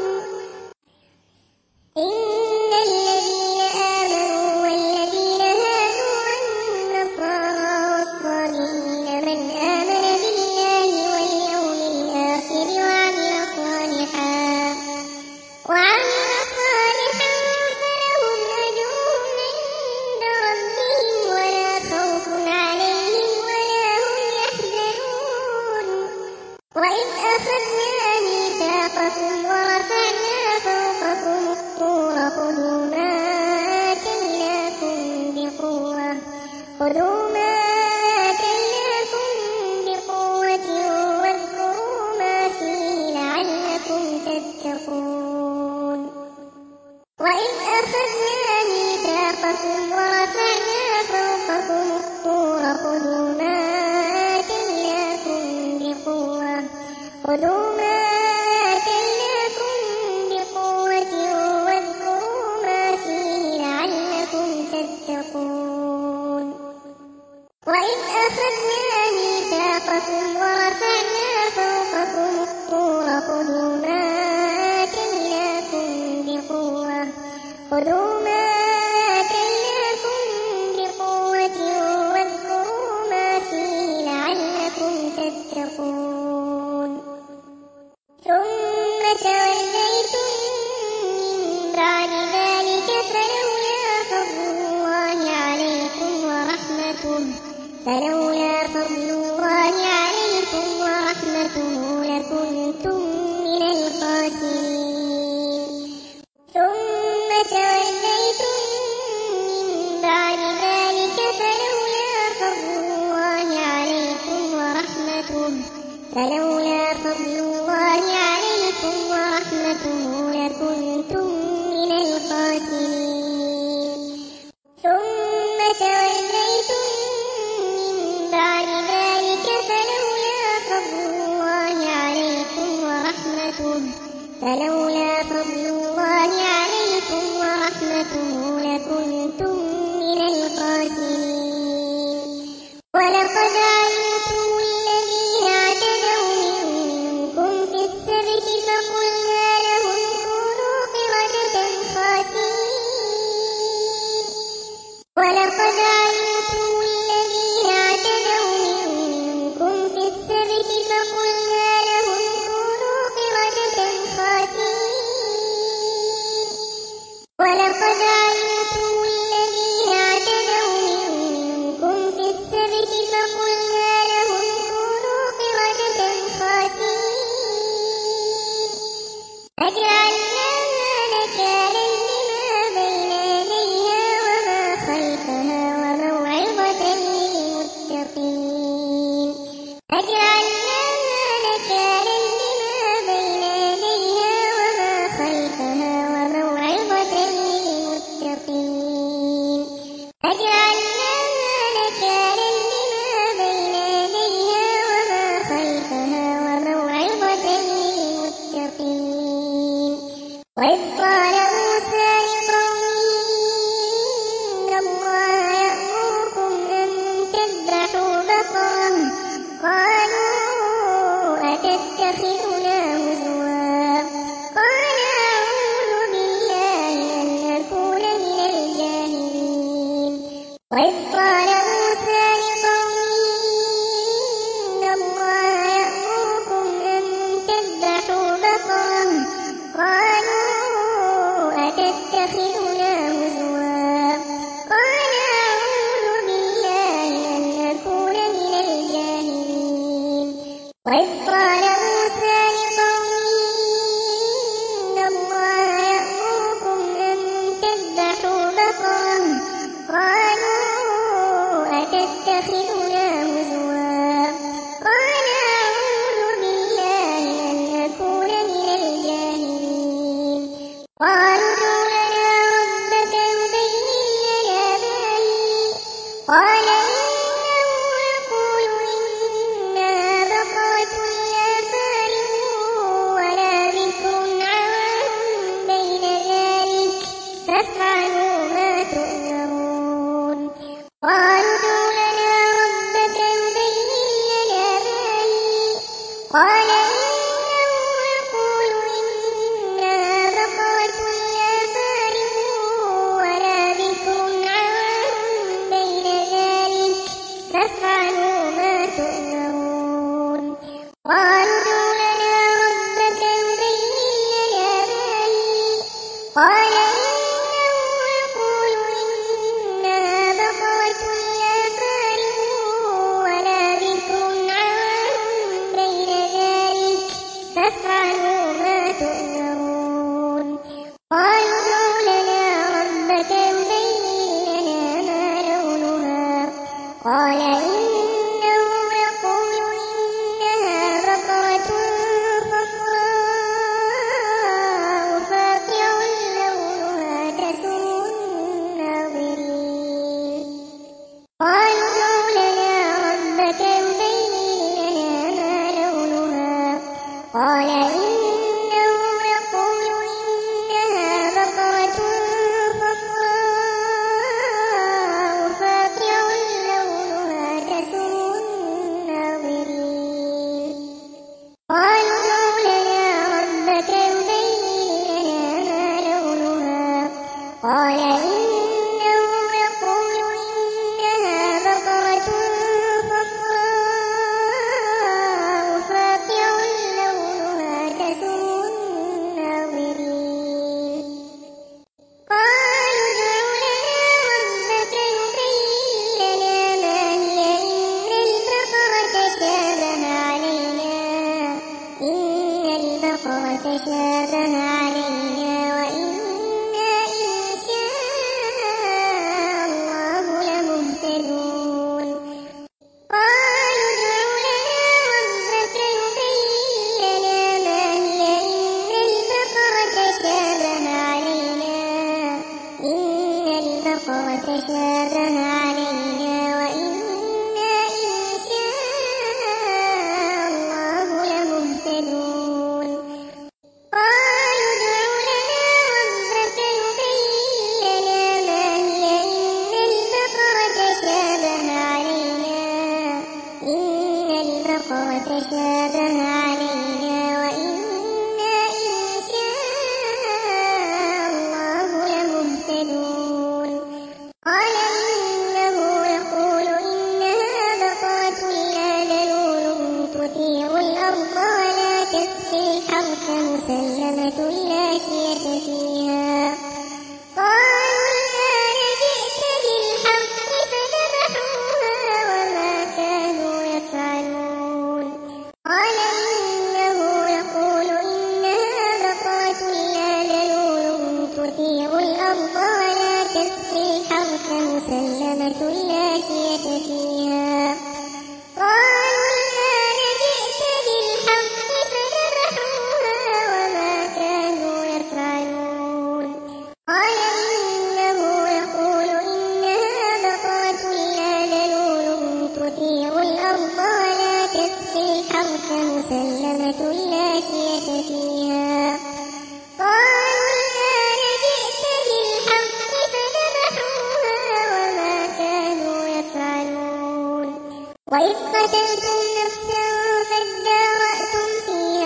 إن الذين آمنوا والذين هادوا والنصارى والصابئين من آمن بالله واليوم الآخر وعمل صالحا وعمل صالحا فلهم أجرهم عند ربهم ولا خوف عليهم ولا هم يحزنون وإذ أخذنا ميثاقكم ورفعنا فوقكم الطور خذوا ما آتيناكم بقوة خذوا ما آتيناكم بقوة واذكروا ما فيه لعلكم تتقون وإذ أخذنا ميثاقكم ورفعنا فوقكم الطور خذوا ما آتيناكم بقوة خذوا ما آتيناكم بقوة واذكروا ما فيه لعلكم تتقون وإذ أخذنا ميثاقكم ورفعنا فوقكم الطور خذوا ما آتيناكم بقوة خذوا ما آتيناكم بقوة واذكروا ما فيه لعلكم تتقون ثم توليتم من بعد ذلك فلولا فضل الله عليكم ورحمته فلولا فضل الله عليكم ورحمته لكنتم من الخاسرين ثم توليتم من بعد ذلك فلولا فضل الله عليكم ورحمته فلولا فضل الله عليكم ورحمته لكنتم من الخاسرين ثم توليتم من بعد ذلك فلولا فضل الله عليكم ورحمته فلولا فضل الله عليكم ورحمته لكنتم من الخاسرين ولقد علمتم الذين اعتدوا منكم في السبت فقلنا لهم كونوا قردة خاسئين ولقد علمتم الذين اعتدوا منكم في السبت فقلنا لهم كونوا قردة خاسئين أتتخذنا هزوا قال أعوذ بالله أن أكون من الجاهلين وإذ قال موسى لقومه إن الله يأمركم أن تذبحوا بقرة قالوا أتتخذنا هزوا قال أعوذ بالله أن أكون من الجاهلين وإذ قال موسى لقومه إن الله يأمركم أن تذبحوا بقرة قالوا أتتخذنا هزوا قال أعوذ بالله أن أكون من الجاهلين قالوا ادع لنا ربك يبين لنا ما هي قال إنه يقول إنها بقرة لا فارغ ولا بكر عوان بين ذلك فافعلوا ما تؤمرون قالوا ادع لنا ربك يبين لنا ما هي قال إنه يقول إنها بقرة لا فارغ ولا بكر عوان بين ذلك فافعلوا ما تؤمرون قالوا ادع لنا ربك يبين لنا ما هي قال إنه يقول إنها بقرة لا فارغ ولا بكر عوان بين ذلك فافعلوا ما تؤمرون قالوا ادع لنا ربك يبين لنا ما لونها قال إنه يقول إنها بقرة صفراء فاقع لونها تسر الناظرين قالوا ادع لنا ربك يبين لنا ما لونها قال إنه يقول إنها بقرة صفراء فاقع لونها تسر الناظرين قالوا ادع لنا ربك يبين لنا ما لونها قال إنه يقول إنها بقرة صفراء فاقع لونها تسر الناظرين قالوا ادع لنا ربك يبين لنا ما هي إن البقرة شابه علينا إن البقرة شابه علينا وإنا إن شاء الله لمهتدون قالوا ادع لنا ربك يبين لنا ما هي إن البقرة شابه علينا إن البقرة شابه علينا وإنا إن شاء الله لمهتدون قالوا ادع لنا ربك يبين لنا ما هي إن البقرة شابه علينا إن البقرة شابه علينا وإنا إن شاء الله لمهتدون قال إنه يقول إنها بقرة لا ذلول تثير الأرض ولا تسقي الحرث مسلمة لا شية فيها قالوا الآن جئت بالحق فذبحوها وما كانوا يفعلون قال إنه يقول إنها بقرة لا ذلول تثير الأرض ولا تسقي الحرث مسلمة لا شية فيها قالوا الآن جئت بالحق فذبحوها وما كانوا يفعلون قال إنه يقول إنها بقرة لا ذلول تثير الأرض ولا تسقي الحرث مسلمة لا شية فيها قالوا الآن جئت بالحق فذبحوها وما كانوا يفعلون وإذ قتلتم نفسا فادارأتم فيها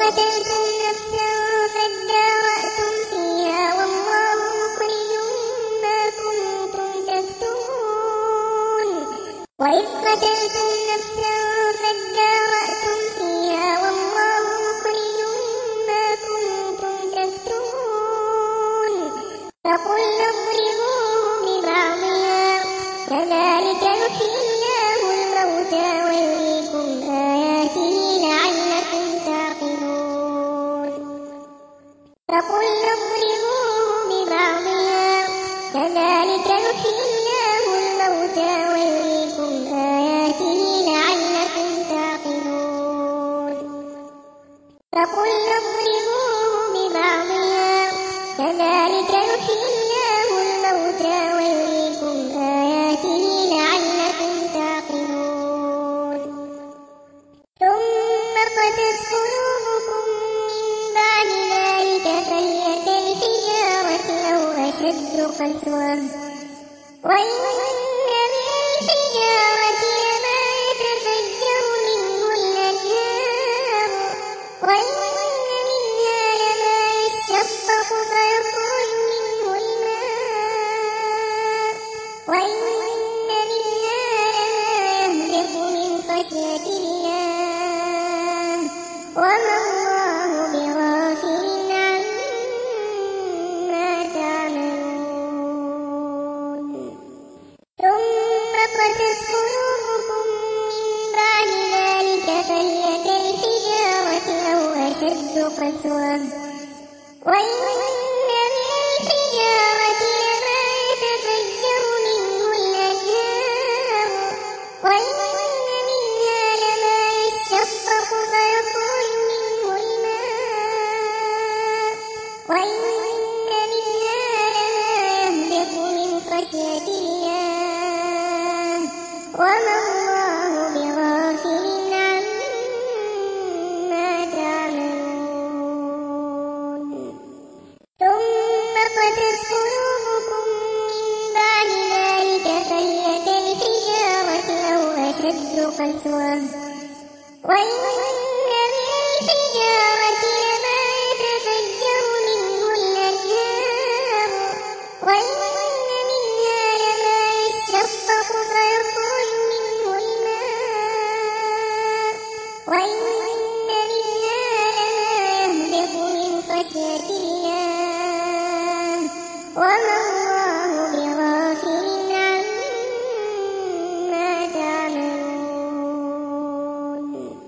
قتلتم نفسا فادارأتم فيها والله مخرج ما كنتم تكتمون وإذ قتلتم نفسا فادارأتم فيها والله مخرج ما كنتم تكتمون فقلنا اضربوه ببعضها كذلك يحيي الله الموتى ويريكم آياته لعلكم تعقلون فقلنا اضربوه ببعضها كذلك يحيي الله الموتى ويريكم آياته لعلكم تعقلون فقلنا اضربوه ببعضها كذلك يحيي الله الموتى ويريكم آياته لعلكم تعقلون ثم قست قلوبكم من بعد ذلك فهي كالحجارة أو أشد قسوة وإن من الحجارة لما يتفجر منه الأنهار وإن منها لما يشقق فيخرج منه الماء وإن منها لما يهبط من خشية الله وما الله بغافل عما تعملون ثم قست قلوبكم من بعد ذلك فهي كالحجارة أو أشد قسوة وإن من الحجارة لما يتفجر منه الأنهار وإن منها لما يشقق فيخرج منه الماء وإن منها لما يهبط من خشية الله وما الله بغافل عما تعملون ثم قست قلوبكم من بعد ذلك فهي كالحجارة أو أشد قسوة وإن من الحجارة لما يتفجر منه الأنهار وإن منها لما يشقق فيخرج منه الماء وإن منها لما يهبط من خشية الله وما الله بغافل عما تعملون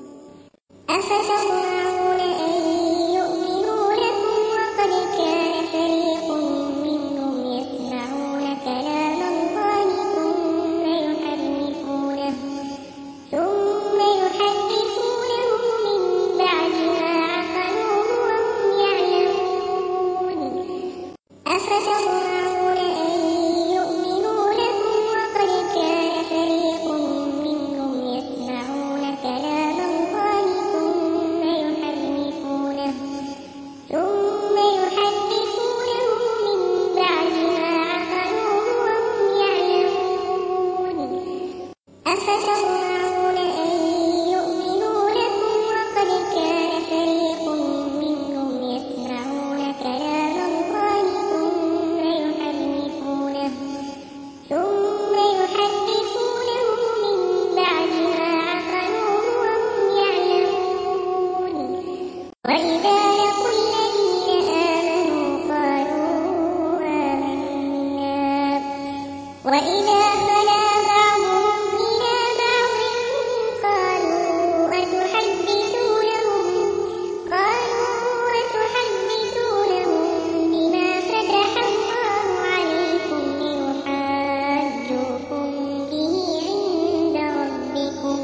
أفتطمعون أن يؤمنوا لكم وقد كان فريق منهم يسمعون كلام الله ثم يحرفونه ثم يحرفونه من بعد ما عقلوه وهم يعلمون أفتطمعون أن يؤمنوا لكم وقد كان فريق منهم يسمعون كلام الله ثم يحرفونه ثم يحرفونه من بعد ما عقلوه وهم يعلمون أفتطمعون أن يؤمنوا لكم وقد كان فريق منهم يسمعون كلام الله ثم يحرفونه ثم يحرفونه من بعد ما عقلوه وهم يعلمون وإذا لقوا الذين آمنوا قالوا آمنا وإذا خلا بعضهم إلى بعض قالوا أتحدثونهم قالوا أتحدثونهم بما فتح الله عليكم ليحاجوكم به عند ربكم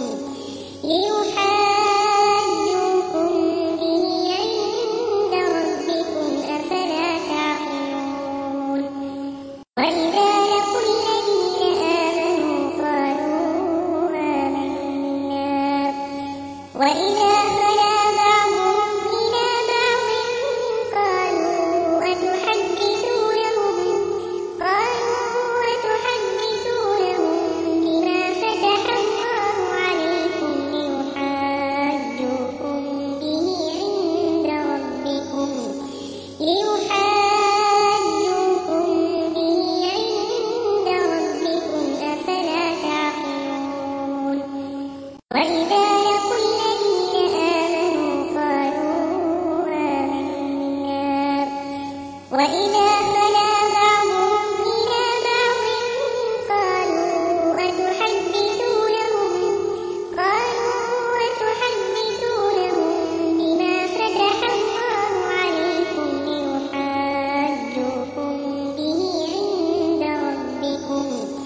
ليحاجوكم به عند ربكم أفلا تعقلون وإذا لقوا الذين ليحاجوكم به عند ربكم أفلا تعقلون وإذا لقوا الذين آمنوا قالوا آمنا وإذا خلا بعضهم إلى بعض قالوا أتحدثونهم قالوا أتحدثونهم بما فتح الله عليكم ليحاجوكم به عند ربكم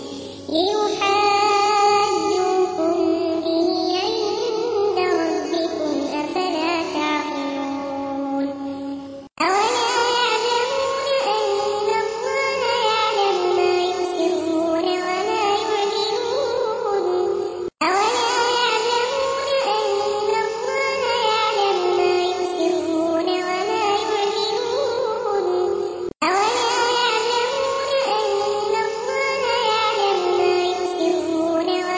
ليحاجوكم به عند ربكم أفلا تعقلون أولا يعلمون أن الله يعلم ما يسرون وما يعلنون أولا يعلمون أن الله يعلم ما يسرون وما يعلنون أولا يعلمون أن الله يعلم ما يسرون وما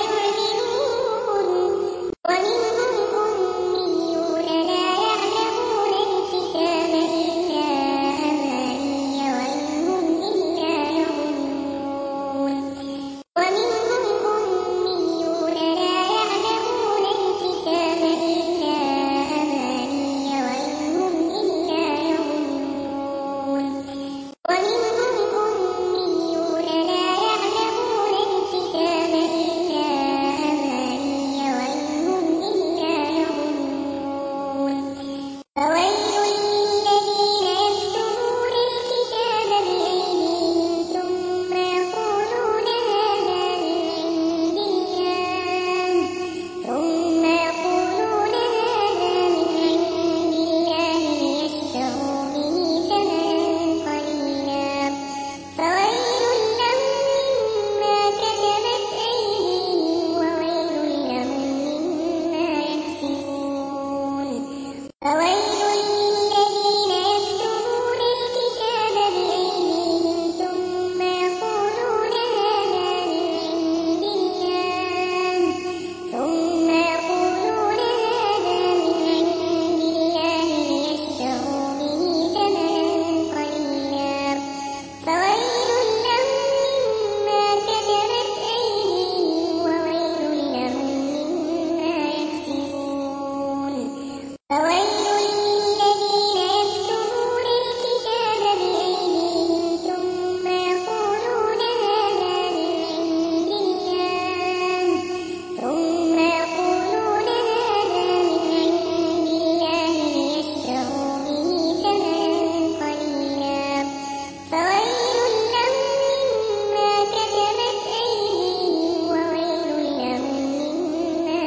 يعلنون ومنهم أميون لا يعلمون الكتاب إلا أماني وإن هم إلا يظنون ومنهم أميون لا يعلمون الكتاب إلا أماني وإن هم إلا يظنون ومنهم أميون لا يعلمون الكتاب إلا أماني وإن هم إلا يظنون فويل للذين يكتبون الكتاب بأيديهم ثم يقولون هذا من عند الله ثم يقولون هذا من عند الله ليشتروا به ثمنا قليلا فويل لهم مما كتبت أيديهم وويل لهم مما يكسبون فويل للذين يكتبون الكتاب بأيديهم ثم يقولون هذا من عند الله ثم يقولون هذا من عند الله ليشتروا به ثمنا قليلا فويل لهم مما كتبت أيديهم وويل لهم مما يكسبون فويل للذين يكتبون الكتاب بأيديهم ثم يقولون هذا من عند الله ثم يقولون هذا من عند الله ليشتروا به ثمنا قليلا فويل لهم مما كتبت أيديهم وويل لهم مما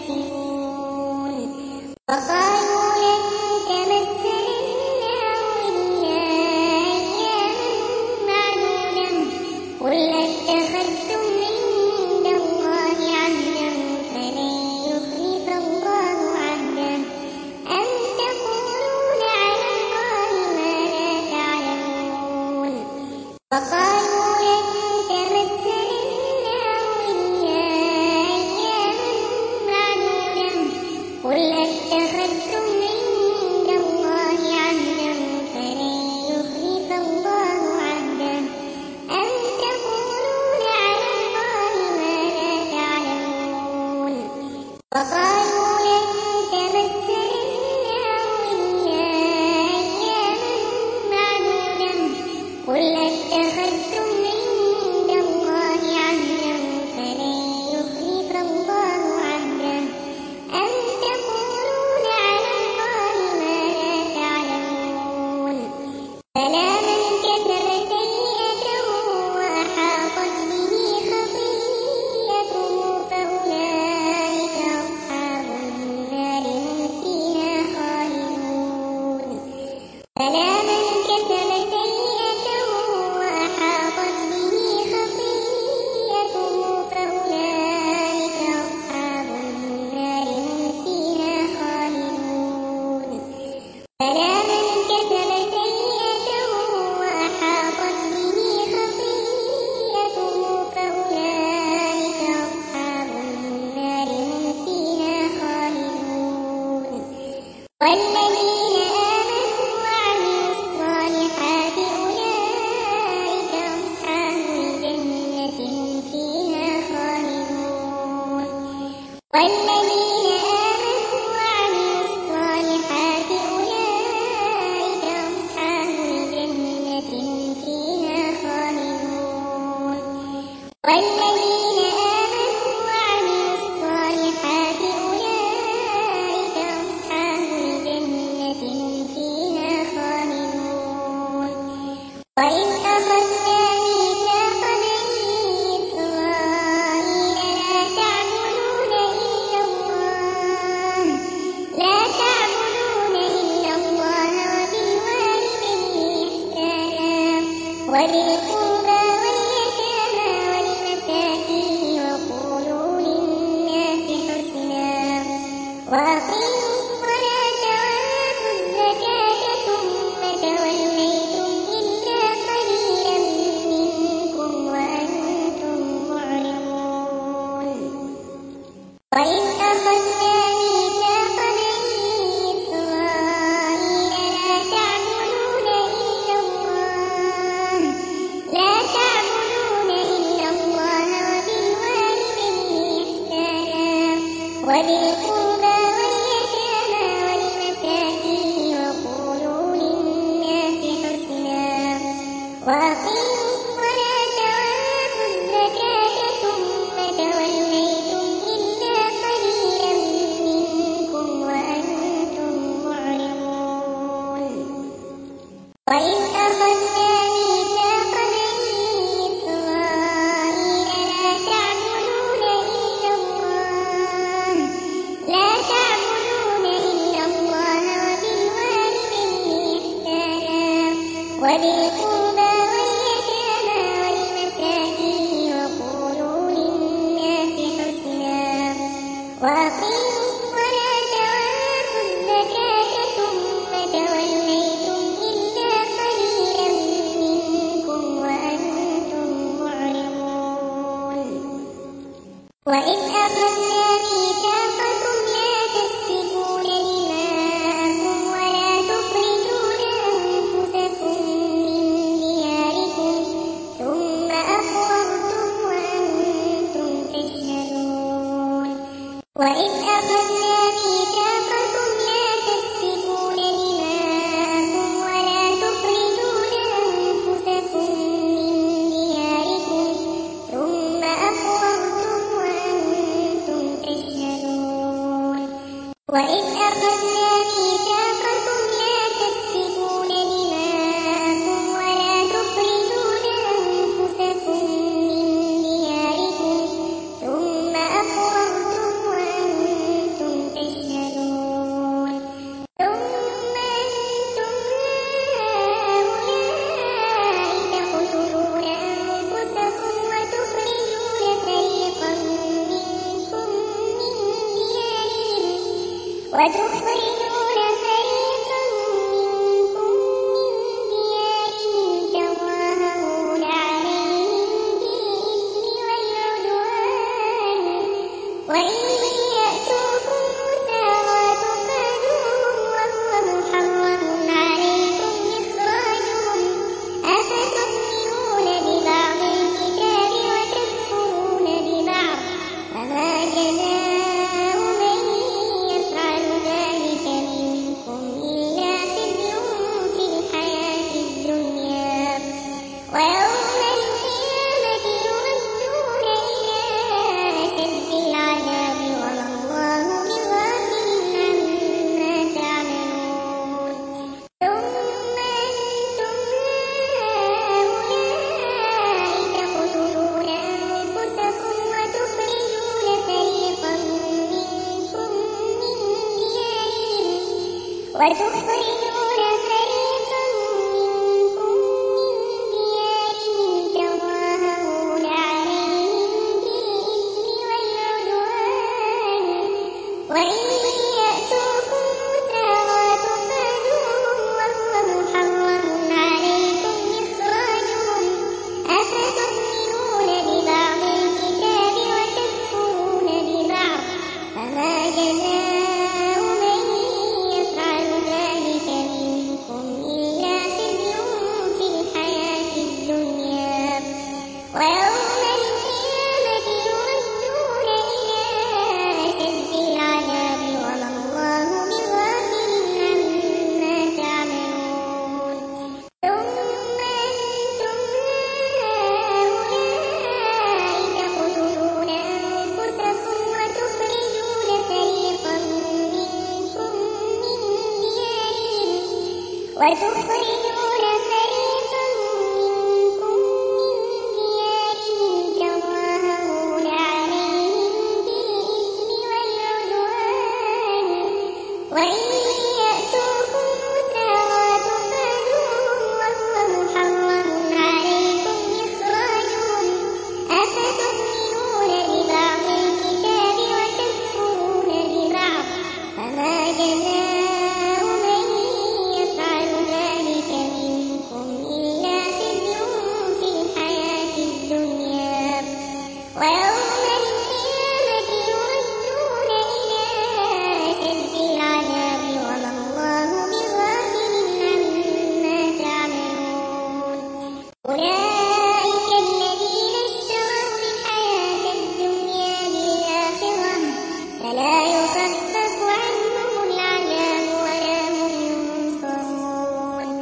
يكسبون وقالوا لن تمسنا النار إلا أياما معدودة قل أتخذتم عند الله عهدا فلن يخلف الله عهده أم تقولون على الله ما لا تعلمون وقالوا لن تمسنا النار إلا أياما معدودة قل أتخذتم عند الله عهدا فلن يخلف الله عهده أم تقولون على الله ما لا تعلمون وقالوا لن تمسنا النار إلا أياما معدودة قل أتخذتم عند الله عهدا فلن يخلف الله عهده أم تقولون على الله ما لا تعلمون بلى من كسب سيئة وأحاطت به خطيئته فأولئك أصحاب النار هم فيها خالدون بلى من كسب سيئة وأحاطت به خطيئته فأولئك أصحاب النار هم فيها خالدون بلى من كسب سيئة وأحاطت به خطيئته فأولئك أصحاب النار هم فيها خالدون والذين آمنوا وعملوا والذين آمنوا وعملوا الصالحات أولئك أصحاب الجنة هم فيها خالدون وإذ أخذنا ميثاق بني إسرائيل لا تعبدون إلا الله لا تعبدون إلا الله وبالوالدين إحسانا وذي القربى واليتامى والمساكين وقولوا للناس حسنا وأقيموا الصلاة وآتوا الزكاة ثم توليتم إلا قليلا منكم وأنتم معرضون وإذ أخذنا ميثاق بني إسرائيل لا تعبدون إلا الله لا تعبدون إلا الله وبالوالدين إحسانا وذي القربى واليتامى والمساكين وقولوا للناس حسنا وأقيموا الصلاة وآتوا الزكاة ثم توليتم إلا قليلا منكم وأنتم معرضون وإذ أخذنا ميثاق بني إسرائيل لا تعبدون إلا الله لا تعبدون إلا الله وبالوالدين إحسانا وذي القربى واليتامى والمساكين وقولوا للناس حسنا وأقيموا الصلاة وآتوا الزكاة ثم توليتم إلا قليلا منكم وأنتم معرضون وإذ أخذنا ميثاقكم لا تسفكون دماءكم ولا تخرجون أنفسكم من دياركم ثم أقررتم وأنتم تشهدون وإذ أخذنا ميثاقكم لا تسفكون دماءكم ولا تخرجون أنفسكم من دياركم ثم أقررتم وأنتم تشهدون وإذ أخذنا ميثاقكم لا تسفكون دماءكم ولا تخرجون أنفسكم من دياركم ثم أقررتم وأنتم تشهدون ثم أنتم هؤلاء تقتلون أنفسكم وتخرجون فريقا منكم من ديارهم وتخرجون فريقا منكم من ديارهم تظاهرون عليهم بالإثم والعدوان وإن يأتوكم أسارى تفادوهم وهو محرم عليكم إخراجهم أفتؤمنون ببعض الكتاب وتكفرون ببعض فما جزاء من يفعل ذلك منكم إلا خزي في الحياة الدنيا ويوم القيامة يردون إلى أشد العذاب وما الله بغافل عما تعملون ثم أنتم هؤلاء تقتلون أنفسكم وتخرجون فريقا منكم من ديارهم وتخرجون فريقا منكم من ديارهم تظاهرون عليهم بالإثم والعدوان وإن يأتوكم أسارى تفادوهم وهو محرم عليكم إخراجهم أفتؤمنون ببعض الكتاب وتكفرون ببعض فما جزاء من يفعل ذلك وتخرجون فريقا منكم من ديارهم تظاهرون عليهم بالإثم والعدوان وإن يأتوكم أسارى تفادوهم وهو محرم عليكم إخراجهم أفتؤمنون ببعض الكتاب وتكفرون ببعض فما جزاء من يفعل ذلك منكم إلا خزي في الحياة الدنيا ويوم القيامة يردون إلى أشد العذاب وما الله بغافل عما تعملون أولئك الذين اشتروا الحياة الدنيا بالآخرة فلا يخفف عنهم العذاب ولا هم ينصرون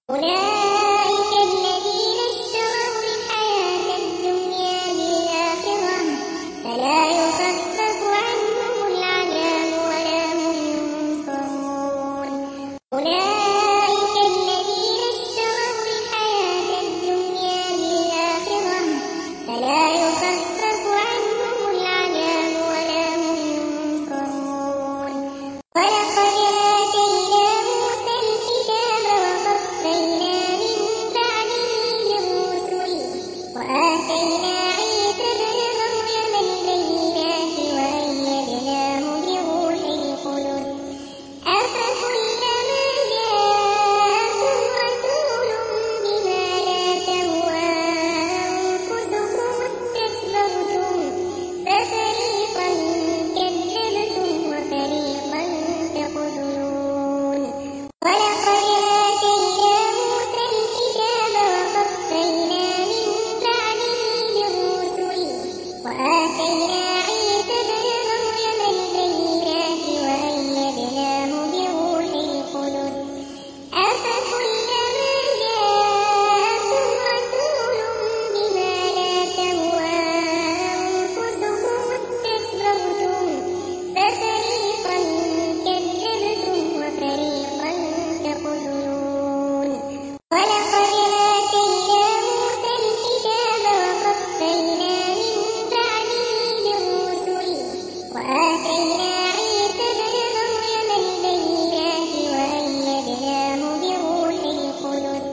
أولئك الذين اشتروا الحياة الدنيا بالآخرة فلا يخفف عنهم العذاب ولا هم ينصرون أولئك الذين اشتروا الحياة الدنيا بالآخرة فلا يخفف عنهم العذاب ولا هم ينصرون ولقد آتينا موسى الكتاب وقفينا من بعده بالرسل وآتينا عيسى ابن مريم البينات وأيدناه بروح القدس أفكلما جاءكم رسول بما لا تهوى أنفسكم استكبرتم ففريقا كذبتم وفريقا تقتلون ولقد آتينا موسى الكتاب وقفينا من بعده بالرسل وآتينا عيسى ابن مريم البينات وأيدناه بروح القدس أفكلما جاءكم رسول بما لا تهوى أنفسكم استكبرتم ففريقا كذبتم وفريقا تقتلون ولقد آتينا موسى الكتاب وقفينا من بعده بالرسل وآتينا عيسى ابن مريم البينات وأيدناه بروح القدس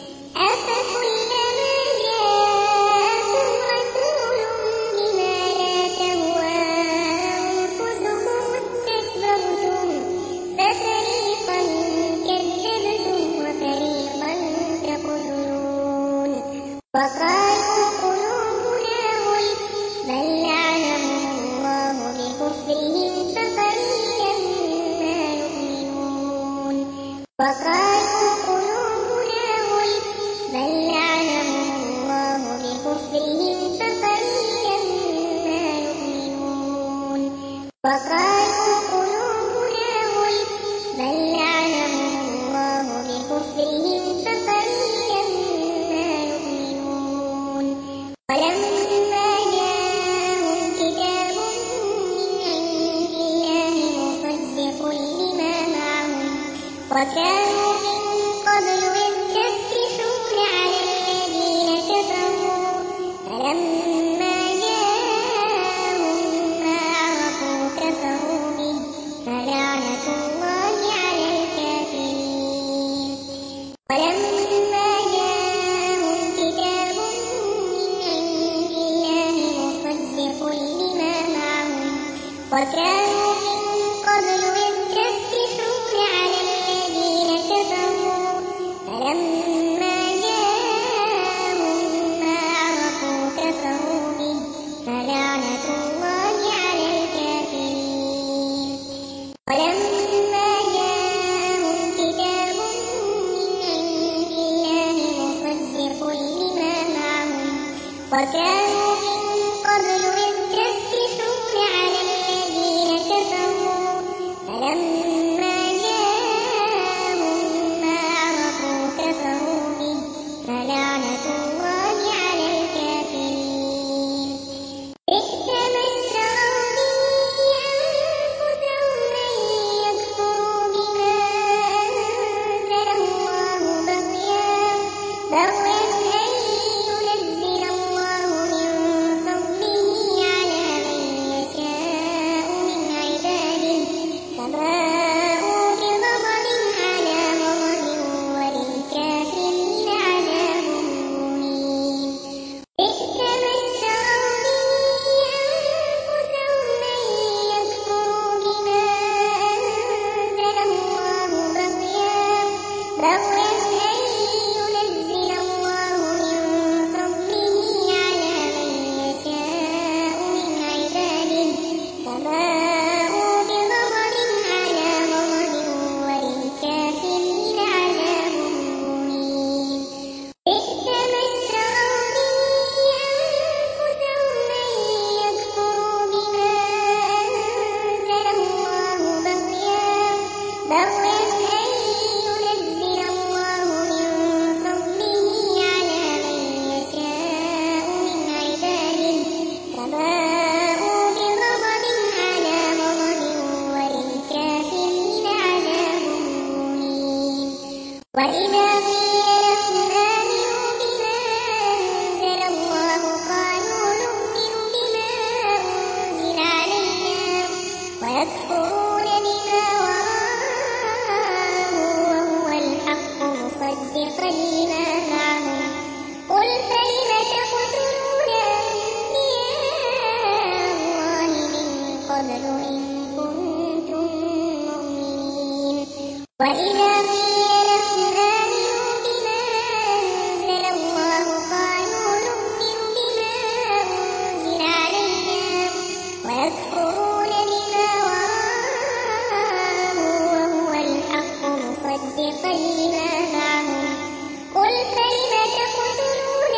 أفكلما جاءكم رسول بما لا تهوى أنفسكم استكبرتم ففريقا كذبتم وفريقا تقتلون وقالوا قلوبنا غلف بل لعنهم الله بكفرهم فقليلا ما يؤمنون وقالوا قلوبنا غلف بل لعنهم الله بكفرهم فقليلا ما يؤمنون وقالوا قلوبنا غلف بل لعنهم الله بكفرهم فقليلا ما يؤمنون ولما جاءهم كتاب من عند الله مصدق لما معهم وكانوا من قبل يستفتحون على الذين كفروا فلما جاءهم ما عرفوا كفروا به فلعنة الله على الكافرين ولما جاءهم كتاب من عند الله مصدق لما معهم وكانوا من قبل يستفتحون على الذين كفروا فلما جاءهم ما عرفوا كفروا به فلعنة الله على الكافرين ولما جاءهم كتاب من عند الله مصدق لما معهم وكانوا من قبل يستفتحون على الذين كفروا فلما جاءهم ما عرفوا كفروا به فلعنة الله على الكافرين بئس ما اشتروا به أنفسهم أن يكفروا بما أنزل الله بغيا أن ينزل الله من فضله على من يشاء من عباده فباءوا بغضب على غضب وللكافرين عذاب مهين بئس ما اشتروا به أنفسهم أن يكفروا بما أنزل الله بغيا بغيا أن ينزل الله من فضله على من يشاء من عباده فباءوا بغضب على غضب وللكافرين عذاب مهين بئس ما اشتروا به أنفسهم أن يكفروا بما أنزل الله بغيا بغيا أن ينزل الله من فضله على من يشاء من عباده فباءوا بغضب على غضب وللكافرين عذاب مهين وإذا قيل لهم آمنوا بما أنزل الله قالوا نؤمن بما أنزل علينا ويكفرون بما وراءه وهو الحق مصدقا لما معهم قل فلم تقتلون أنبياء الله من قبل إن كنتم مؤمنين وإذا قيل لهم آمنوا بما أنزل الله قالوا نؤمن بما أنزل علينا ويكفرون بما وراءه وهو الحق مصدقا لما معهم قل فلم تقتلون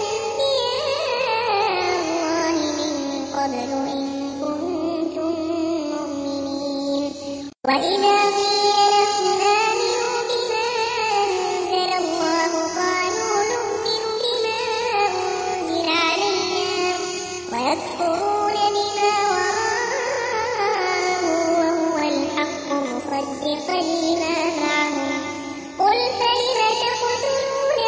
أنبياء الله من قبل إن كنتم مؤمنين وإذا قيل لهم آمنوا بما أنزل الله قالوا نؤمن بما أنزل علينا ويكفرون بما وراءه وهو الحق مصدقا لما معهم قل فلم تقتلون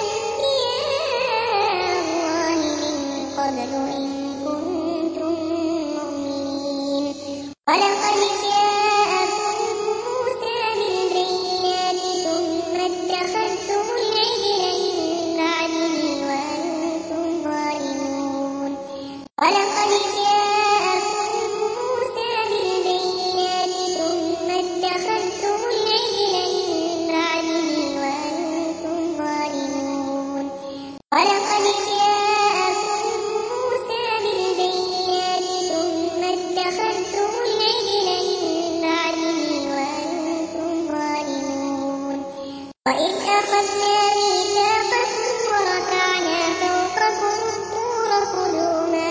أنبياء الله من قبل إن كنتم مؤمنين ولقد جاءكم موسى بالبينات ثم اتخذتم العجل من بعده وأنتم ظالمون ولقد جاءكم موسى بالبينات ثم اتخذتم العجل من بعده وأنتم ظالمون ولقد جاءكم موسى بالبينات ثم اتخذتم العجل من بعده وأنتم ظالمون وإذ أخذنا ميثاقكم ورفعنا فوقكم الطور خذوا ما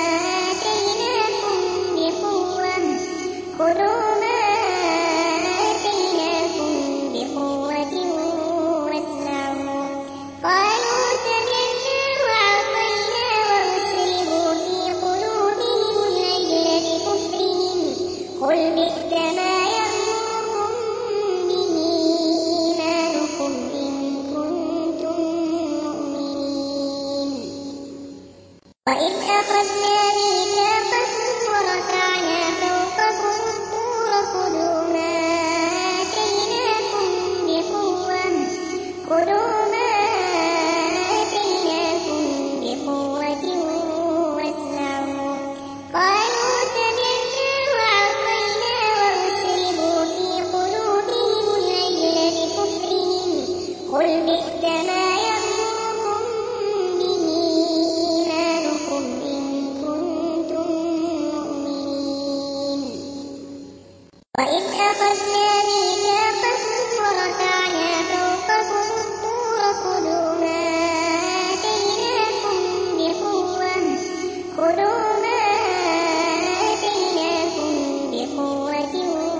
آتيناكم بقوة خذوا ما آتيناكم بقوة واسمعوا قالوا سمعنا وعصينا وأشربوا في قلوبهم العجل بكفرهم قل بئس ما يأمركم به إيمانكم إن كنتم مؤمنين وإذ أخذنا ميثاقكم ورفعنا فوقكم الطور خذوا ما آتيناكم بقوة خذوا ما آتيناكم بقوة واسمعوا قالوا سمعنا وعصينا وأشربوا في قلوبهم العجل بكفرهم قل بئس ما يأمركم به إيمانكم إن كنتم مؤمنين وإذ أخذنا ميثاقكم ورفعنا فوقكم الطور خذوا ما آتيناكم بقوة خذوا ما آتيناكم بقوة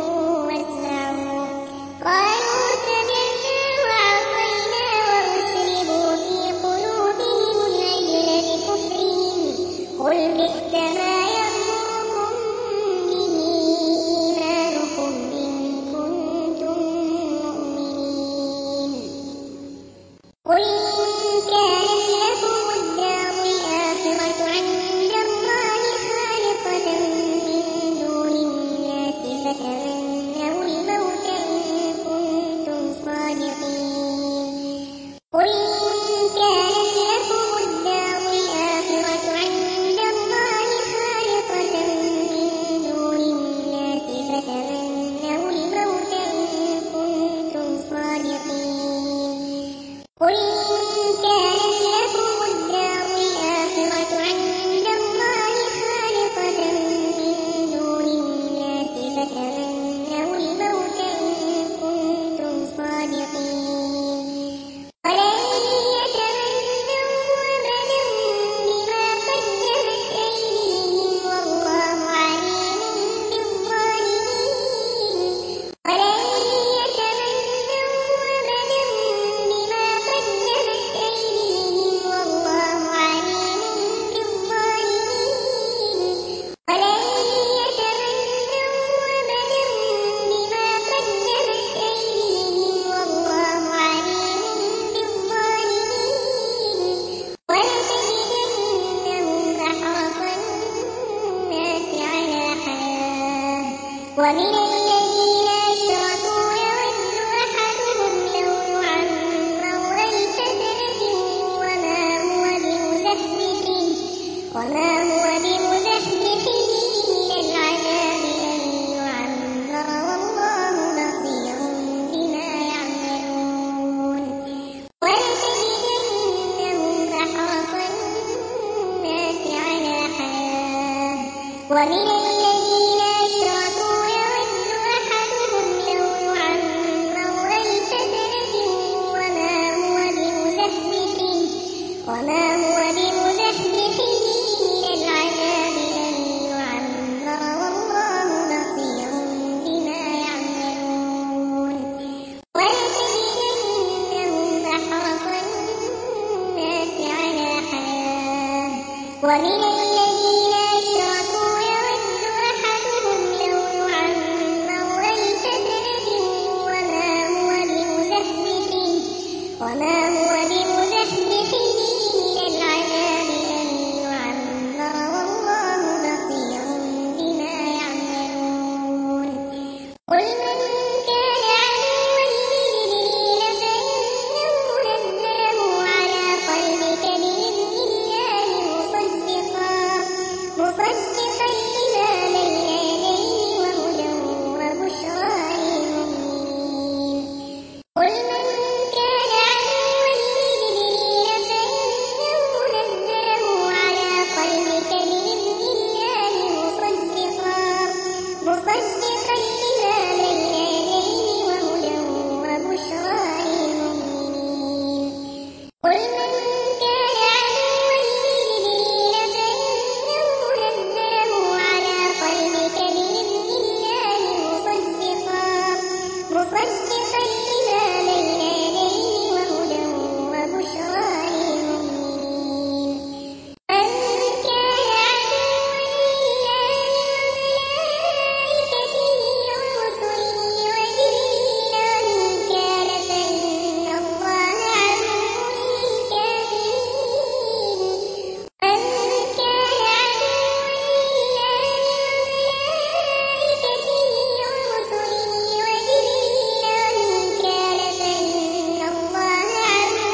واسمعوا قالوا سمعنا وعصينا وأشربوا في قلوبهم العجل بكفرهم قل بئس ما يأمركم به إيمانكم إن ومن الذين أشركوا يود أحدهم لو يعمر ألف سنة وما هو بمزحزحه وما هو بمزحزحه من العذاب أن يعمر والله بصير بما يعملون ولتجدنهم أحرص الناس على حياة ومن الذين أشركوا يود أحدهم لو يعمر ألف سنة وما هو بمزحزحه وما هو بمزحزحه من العذاب أن يعمر والله بصير بما يعملون ولتجدنهم أحرص الناس على حياة ومن الذين أشركوا يود أحدهم لو يعمر ألف سنة وما هو بمزحزحه وما هو بمزحزحه من العذاب أن يعمر والله بصير بما يعملون قل من كان عدوا لجبريل فإنه نزله على قلبك بإذن الله مصدقا مصدقا لما بين يديه وهدى وبشرى للمؤمنين قل من كان عدوا لجبريل فإنه نزله على قلبك بإذن الله مصدقا مصدقا لما بين يديه وهدى وبشرى للمؤمنين قل من كان عدوا لجبريل فإنه نزله على قلبك بإذن الله مصدقا مصدقا لما بين يديه وهدى وبشرى للمؤمنين من كان عدوا لله وملائكته ورسله وجبريل وميكال فإن الله عدو للكافرين من كان عدوا لله وملائكته ورسله وجبريل وميكال فإن الله عدو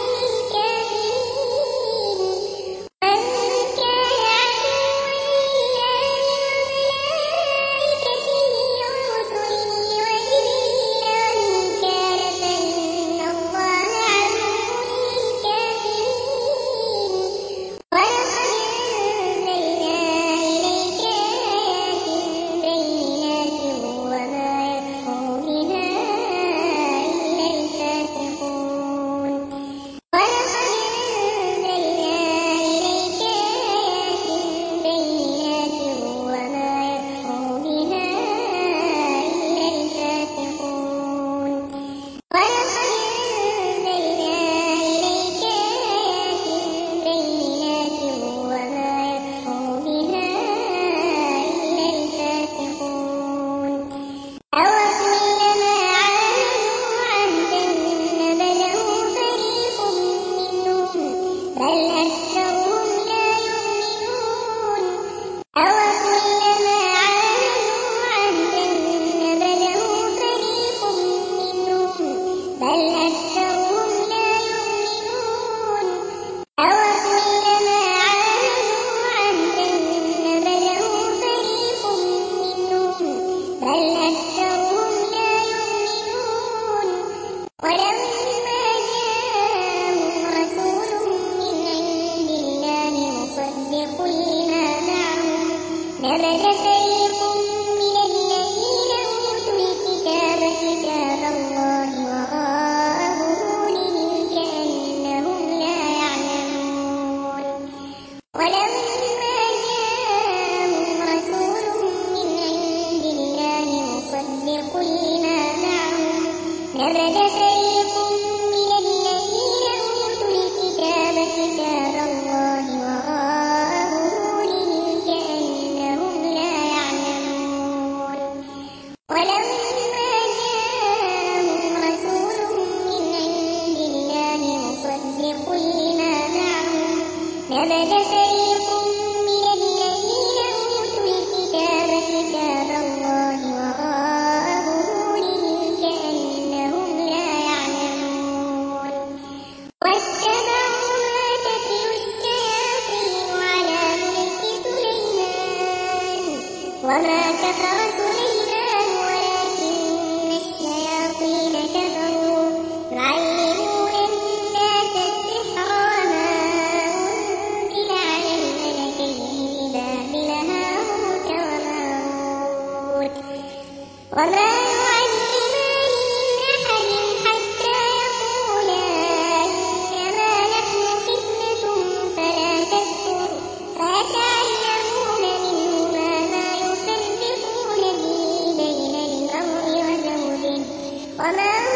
للكافرين من كان عدوا لله وملائكته ورسله وجبريل وميكال فإن الله عدو للكافرين ولقد أنزلنا إليك آيات بينات وما يكفر بها إلا الفاسقون ولقد أنزلنا إليك آيات بينات وما يكفر بها إلا الفاسقون ولقد أنزلنا إليك آيات بينات وما يكفر بها إلا الفاسقون أوكلما عاهدوا عهدا نبذه فريق منهم بل أكثرهم لا يؤمنون أوكلما عاهدوا عهدا نبذه فريق منهم بل أكثرهم لا يؤمنون أوكلما عاهدوا عهدا نبذه فريق منهم بل أكثرهم لا يؤمنون ولما جاءهم رسول من عند الله مصدق لما معهم نبذ فريق من الذين أوتوا الكتاب كتاب الله وراء ظهورهم كأنهم لا يعلمون ولما جاءهم رسول من عند الله مصدق لما معهم نبذ فريق من الذين أوتوا الكتاب كتاب الله وراء ظهورهم كأنهم لا يعلمون ولما جاءهم رسول من عند الله مصدق لما معهم نبذ فريق من الذين أوتوا الكتاب كتاب الله واتبعوا ما تتلو الشياطين على ملك سليمان وما كفر سليمان ولكن الشياطين كفروا يعلمون الناس السحر وما أنزل على الملكين ببابل هاروت وماروت وما يعلمان من أحد حتى يقولا إنما نحن فتنة فلا تكفر فيتعلمون منهما ما يفرقون به بين المرء وزوجه وما هم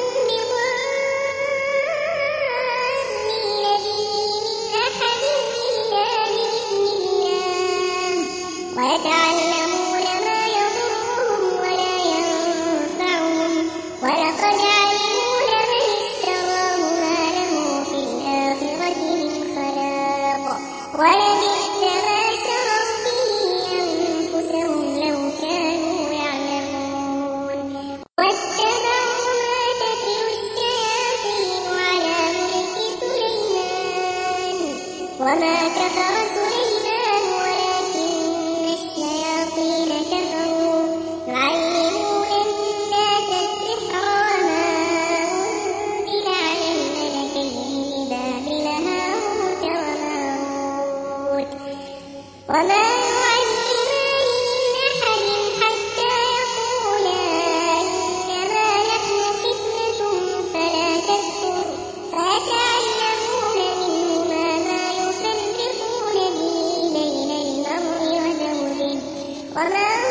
بضارين به من أحد إلا بإذن الله ويتعلمون ما يضرهم ولا ينفعهم ولقد علموا لمن اشتراه ما له في الآخرة من خلاق ولبئس ما شروا به أنفسهم لو كانوا يعلمون واتبعوا ما تتلو الشياطين على ملك سليمان وما كفر سليمان ولكن الشياطين كفروا يعلمون الناس السحر وما أنزل على الملكين ببابل هاروت وماروت وما يعلمان من أحد حتى يقولا إنما نحن فتنة فلا تكفر فيتعلمون منهما ما يفرقون به بين المرء وزوجه وما هم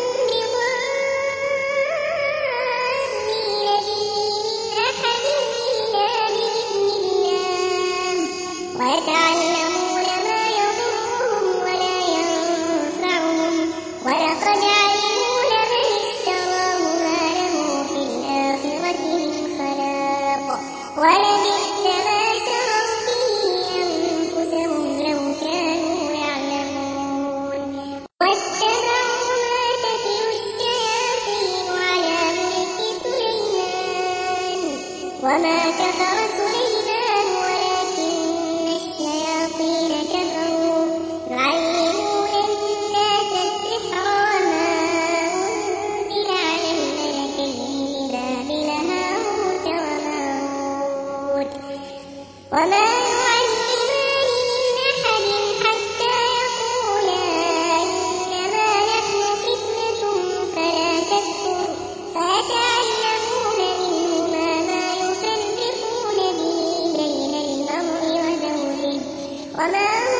بضارين به من أحد إلا بإذن الله ويتعلمون ما يضرهم ولا ينفعهم ولقد علموا لمن اشتراه ما له في الآخرة من خلاق ولبئس ما شروا به أنفسهم لو كانوا يعلمون واتبعوا ما تتلو الشياطين على ملك سليمان وما كفر سليمان ولكن الشياطين كفروا يعلمون الناس السحر وما أنزل على الملكين ببابل هاروت وماروت وما يعلمان من أحد حتى يقولا إنما نحن فتنة فلا تكفر فيتعلمون منهما ما يفرقون به بين المرء وزوجه وما هم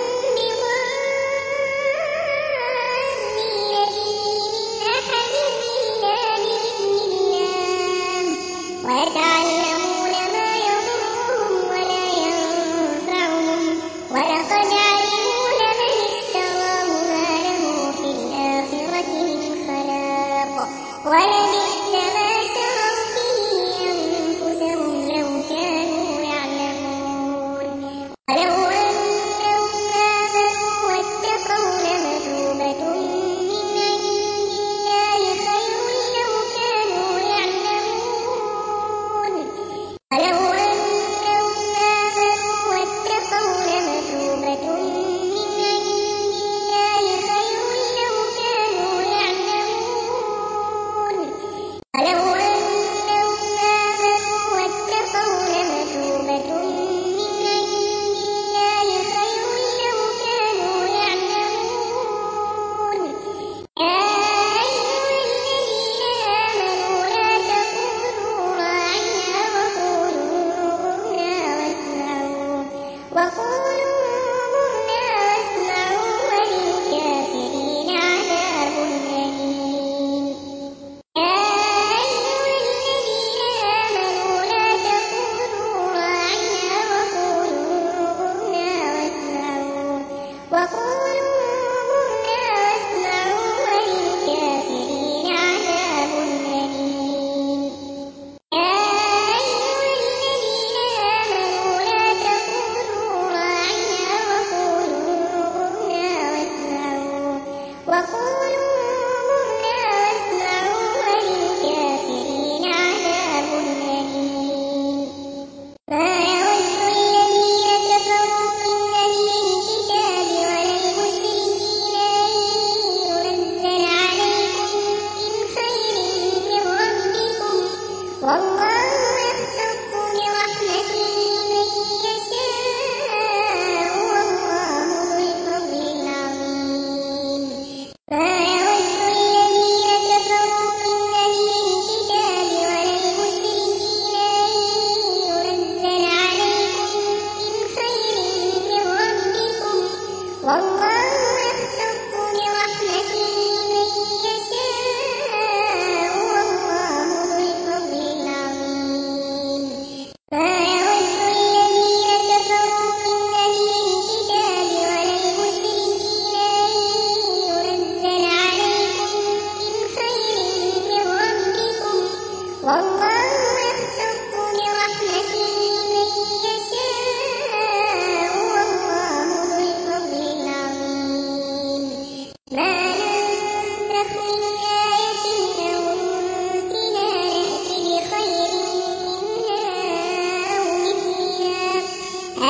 بضارين به من أحد إلا بإذن الله ويتعلمون ما يضرهم ولا ينفعهم ولقد علموا لمن اشتراه ما له في الآخرة من خلاق ولبئس ما شروا به أنفسهم لو كانوا يعلمون ولو أنهم آمنوا واتقوا لمثوبة من عند الله خير لو كانوا يعلمون ولو أنهم آمنوا واتقوا لمثوبة من عند الله خير لو كانوا يعلمون ولو أنهم آمنوا واتقوا لمثوبة من عند الله خير لو كانوا يعلمون يا أيها الذين آمنوا لا تقولوا راعنا وقولوا انظرنا واسمعوا وقولوا انظرنا واسمعوا وللكافرين عذاب أليم يا أيها الذين آمنوا لا تقولوا راعنا وقولوا انظرنا واسمعوا وقولوا انظرنا واسمعوا وللكافرين عذاب أليم يا أيها الذين آمنوا لا تقولوا راعنا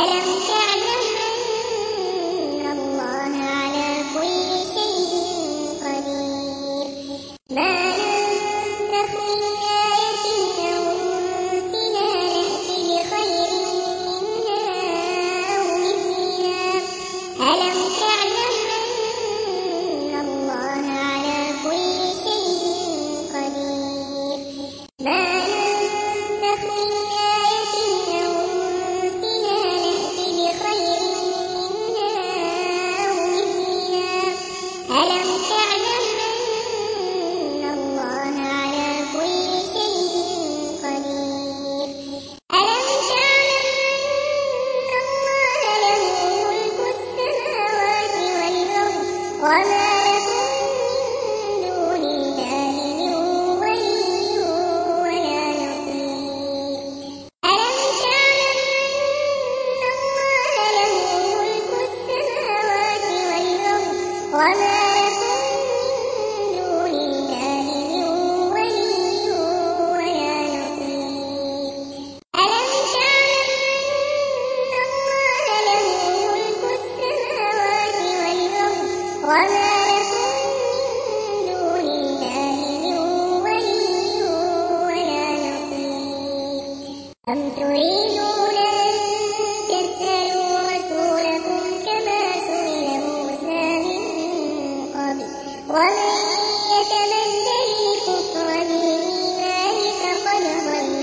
ألم تعلم أن الله على كل شيء قدير ما ننسخ من آية أو ننسها نأت بخير منها أو مثلها ألم تعلم أن الله على كل شيء قدير ما ننسخ من آية أو ننسها نأت بخير منها أو مثلها ألم تعلم أن الله على كل شيء قدير ألم تعلم أن الله له ملك السماوات والأرض وما لكم من دون الله من ولي ولا نصير ألم تعلم أن الله له ملك السماوات والأرض وما لكم من دون الله من ولي ولا نصير ألم تعلم أن الله له ملك السماوات والأرض وما لكم من دون الله من ولي ولا نصير أم تريدون أن تسألوا رسولكم كما سئل موسى من قبل ومن يتمنى الكفر بالإيمان فقد ضل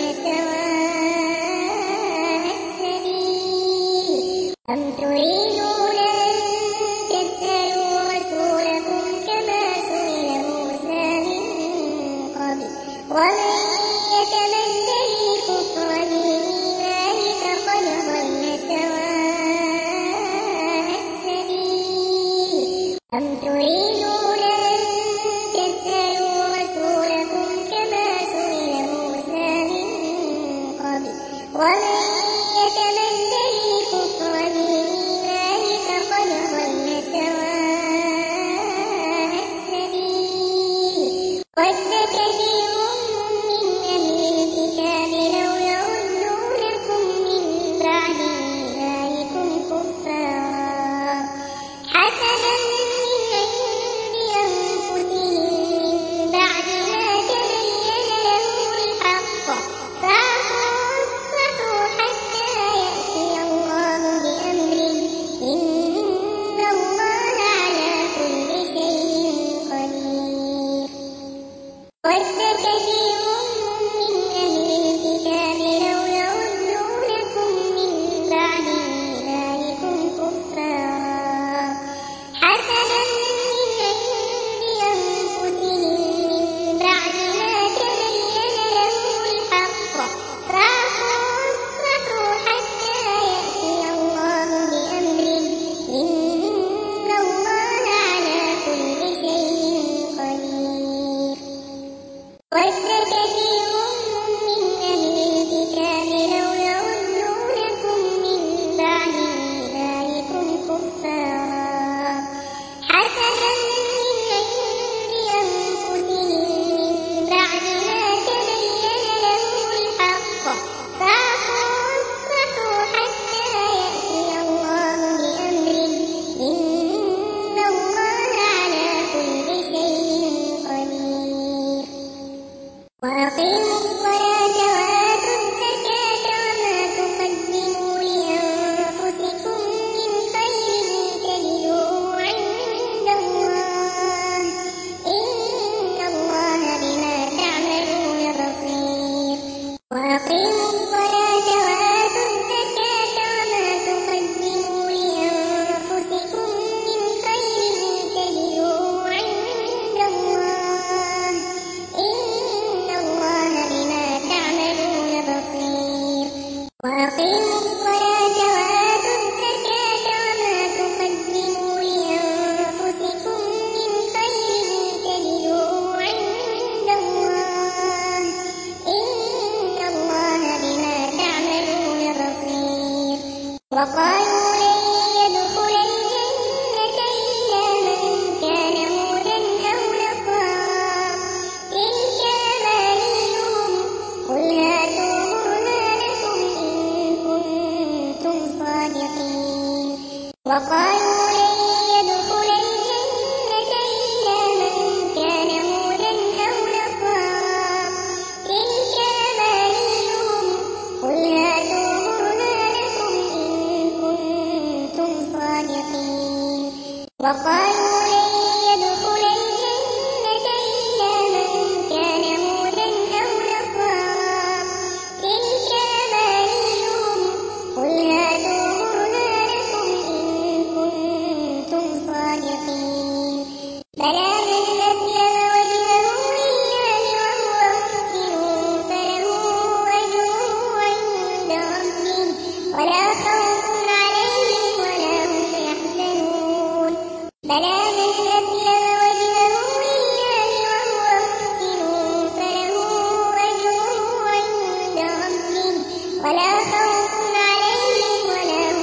سواء السبيل أم تريدون أن تسألوا رسولكم كما سئل موسى من قبل ومن يتمنى الكفر بالإيمان فقد ضل سواء السبيل أم تريدون أن تسألوا رسولكم كما سئل موسى من قبل ومن يتمنى الكفر بالإيمان فقد ضل سواء السبيل ود كثير من أهل الكتاب لو يردونكم من بعد إيمانكم كفارا حسدا من عند أنفسهم من بعد ما تبين لهم الحق فاعفوا واصفحوا حتى يأتي الله بأمره إن الله على كل شيء قدير ود كثير من أهل الكتاب لو يردونكم من بعد إيمانكم كفارا حسدا من عند أنفسهم من بعد ما تبين لهم الحق فاعفوا واصفحوا حتى يأتي الله بأمره إن الله على كل شيء قدير ود كثير من أهل الكتاب لو يردونكم من بعد إيمانكم كفارا حسدا من عند أنفسهم من بعد ما تبين لهم الحق فاعفوا واصفحوا حتى يأتي الله بأمره إن الله على كل شيء قدير وأقيموا الصلاة وآتوا الزكاة وما تقدموا لأنفسكم من خير تجدوه عند الله إن الله بما تعملون بصير وأقيموا الصلاة وآتوا الزكاة وما تقدموا لأنفسكم من خير تجدوه عند الله إن الله بما تعملون بصير وأقيموا الصلاة وآتوا الزكاة وما تقدموا لأنفسكم من خير تجدوه عند الله إن الله بما تعملون بصير وقالوا لن يدخل الجنة إلا من كان هودا أو نصارى تلك أمانيهم قل هاتوا برهانكم إن كنتم صادقين صادقين وقالوا لن يدخل الجنة إلا من كان هودا أو نصارى تلك أمانيهم قل هاتوا برهانكم إن كنتم صادقين وقالوا لن يدخل الجنة إلا من كان هودا أو نصارى تلك أمانيهم قل هاتوا برهانكم إن كنتم صادقين بلى من أسلم وجهه لله وهو محسن فله أجره عند ربه ولا خوف عليهم ولا هم يحزنون بلى من أسلم وجهه لله وهو محسن فله أجره عند ربه ولا خوف عليهم ولا هم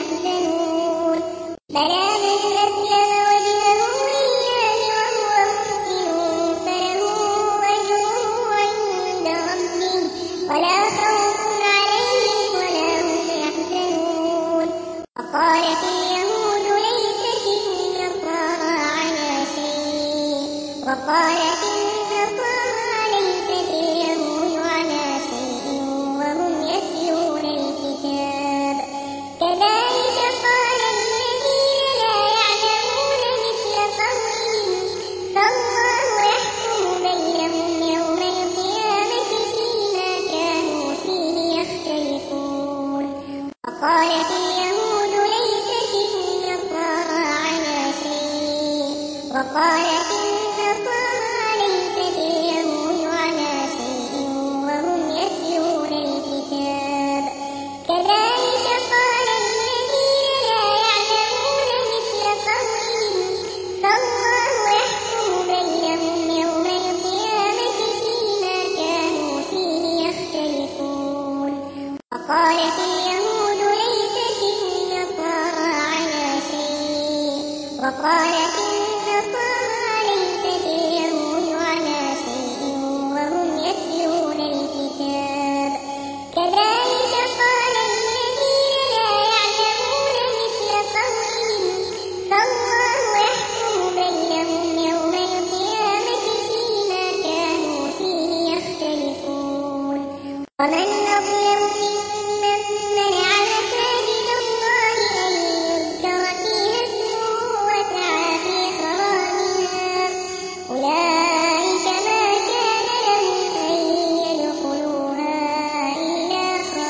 يحزنون بلى من أسلم وجهه لله وهو محسن فله أجره عند ربه ولا خوف عليهم ولا هم يحزنون وقالت اليهود ليست النصارى على شيء وقالت النصارى ليست اليهود على شيء وهم يتلون الكتاب كذلك قال الذين لا يعلمون مثل قولهم فالله يحكم بينهم يوم القيامة فيما كانوا فيه يختلفون وقالت اليهود ليست النصارى على شيء وقالت النصارى ليست اليهود على شيء وهم يتلون الكتاب كذلك قال الذين لا يعلمون مثل قولهم فالله يحكم بينهم يوم القيامة فيما كانوا فيه يختلفون وقالت اليهود ليست النصارى على شيء وقالت النصارى ليست اليهود على شيء وهم يتلون الكتاب كذلك قال الذين لا يعلمون مثل قولهم فالله يحكم بينهم يوم القيامة فيما كانوا فيه يختلفون ومن أظلم ممن منع مساجد الله أن يذكر فيها اسمه وسعى في خرابها أولئك ما كان لهم أن يدخلوها إلا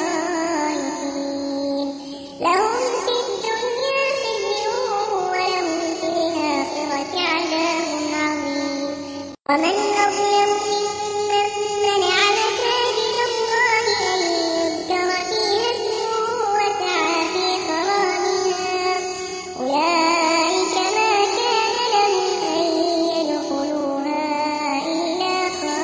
خائفين لهم في الدنيا خزي ولهم في الآخرة عذاب عظيم ومن أظلم ممن منع مساجد الله أن يذكر فيها اسمه وسعى في خرابها أولئك ما كان لهم أن يدخلوها إلا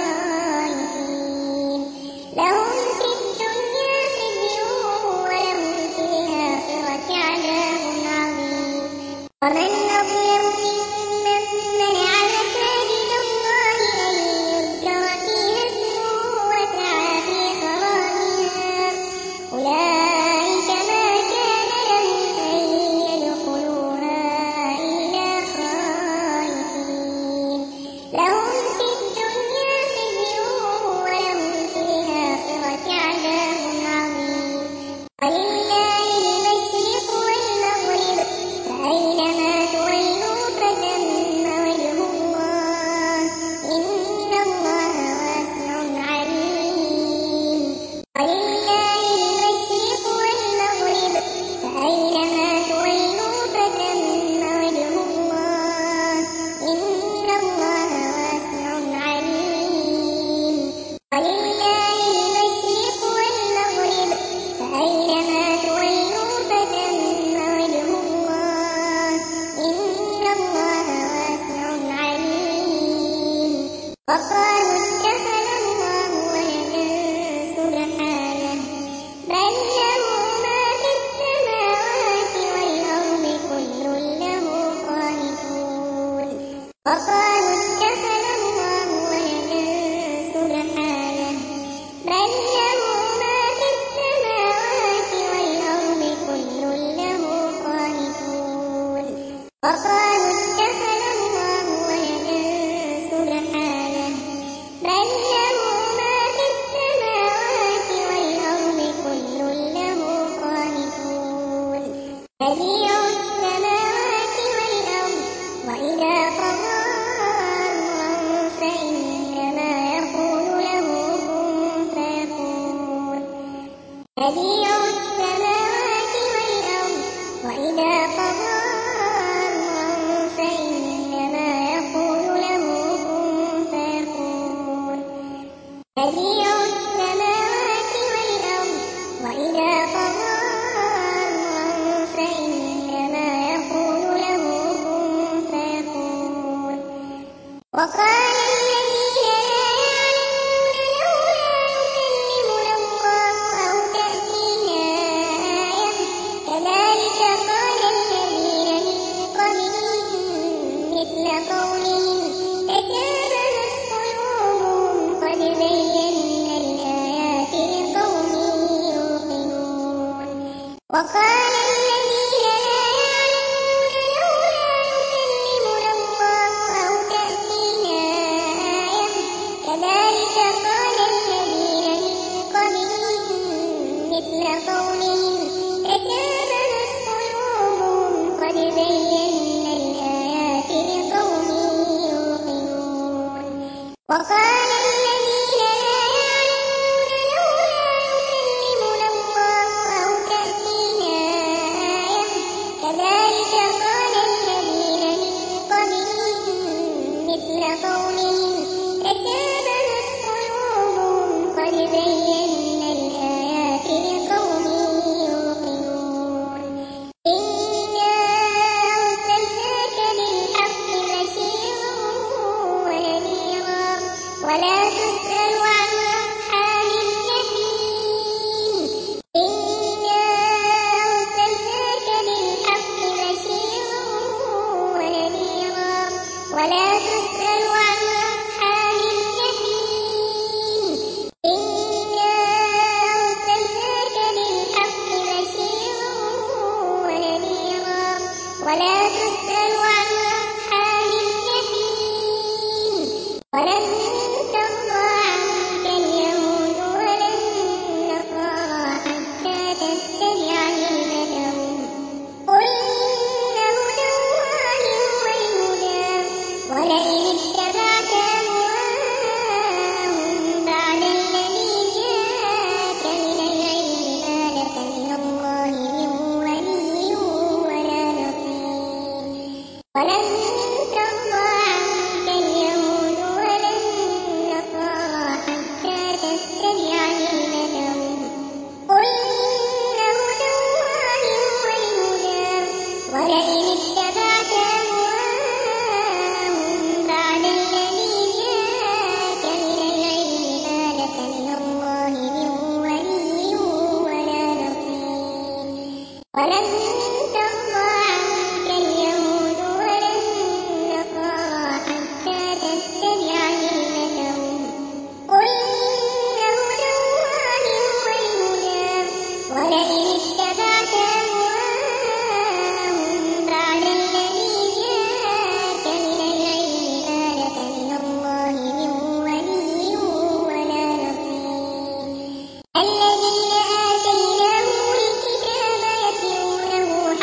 خائفين لهم في الدنيا خزي ولهم في الآخرة عذاب عظيم ومن أظلم ممن منع مساجد الله أن يذكر فيها اسمه وسعى في خرابها أولئك ما كان لهم أن يدخلوها إلا خائفين لهم في الدنيا خزي ولهم في الآخرة عذاب عظيم ولله المشرق والمغرب فأينما تولوا وقالوا اتخذ الله ولدا سبحانه بل له ما في السماوات والأرض كل له قانتون بديع السماوات والأرض وإذا قضى أمرا فإنما يقول له كن فيكون بديع السماوات والأرض وإذا قضى أمرا فإنما يقول له كن فيكون بديع السماوات والأرض وإذا قضى أمرا فإنما يقول له كن فيكون وقال الذين لا يعلمون لولا يكلمنا الله أو تأتينا آية كذلك قال الذين من قبلهم مثل قولهم تشابهت قلوبهم قد بينا الآيات لقوم يوقنون وقال الذين لا يعلمون لولا يكلمنا الله أو تأتينا آية كذلك قال الذين من قبلهم مثل قولهم تشابهت قلوبهم قد بينا الآيات لقوم يوقنون وقال الذين لا يعلمون لولا يكلمنا الله أو تأتينا آية كذلك قال الذين من قبلهم مثل قولهم تشابهت قلوبهم قد بينا الآيات لقوم يوقنون إنا أرسلناك بالحق بشيرا ونذيرا ولا تسأل عن أصحاب الجحيم إنا أرسلناك بالحق بشيرا ونذيرا ولا تسأل عن أصحاب الجحيم إنا أرسلناك بالحق بشيرا ونذيرا ولا تسأل عن أصحاب الجحيم ولن ترضى عنك اليهود ولا النصارى حتى تتبع ملتهم قل إن هدى الله هو الهدى ولئن اتبعت أهواءهم بعد الذي جاءك من العلم ما لك من الله من ولي ولا نصير ولن ترضى عنك اليهود ولا النصارى حتى تتبع ملتهم قل إن هدى الله هو الهدى ولئن اتبعت أهواءهم بعد الذي جاءك من العلم ما لك من الله من ولي ولا نصير ولن ترضى عنك اليهود ولا النصارى حتى تتبع ملتهم قل إن هدى الله هو الهدى ولئن اتبعت أهواءهم بعد الذي جاءك من العلم ما لك من الله من ولي ولا نصير الذين آتيناهم الكتاب يتلونه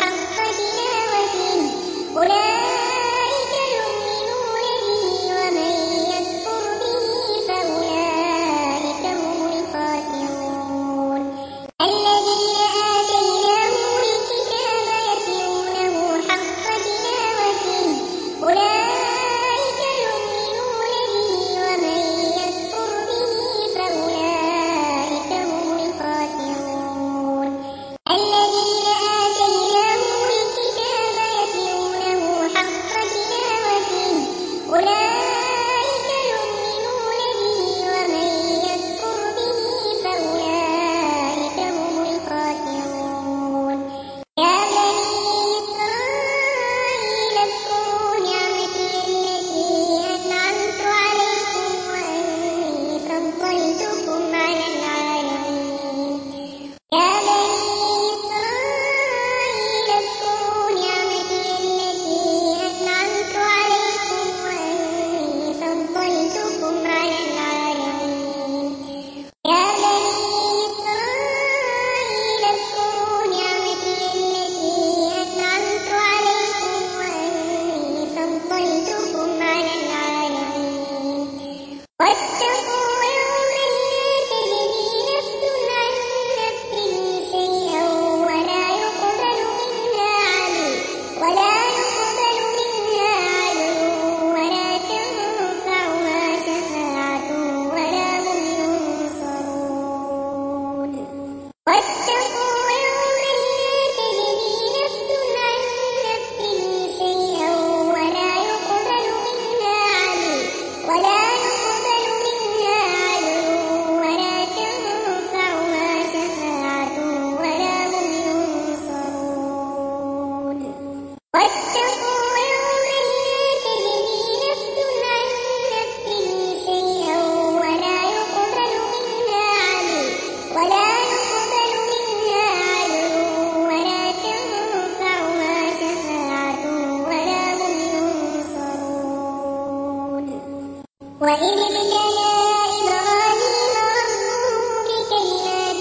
وإذ ابتلى إبراهيم ربه بكلمات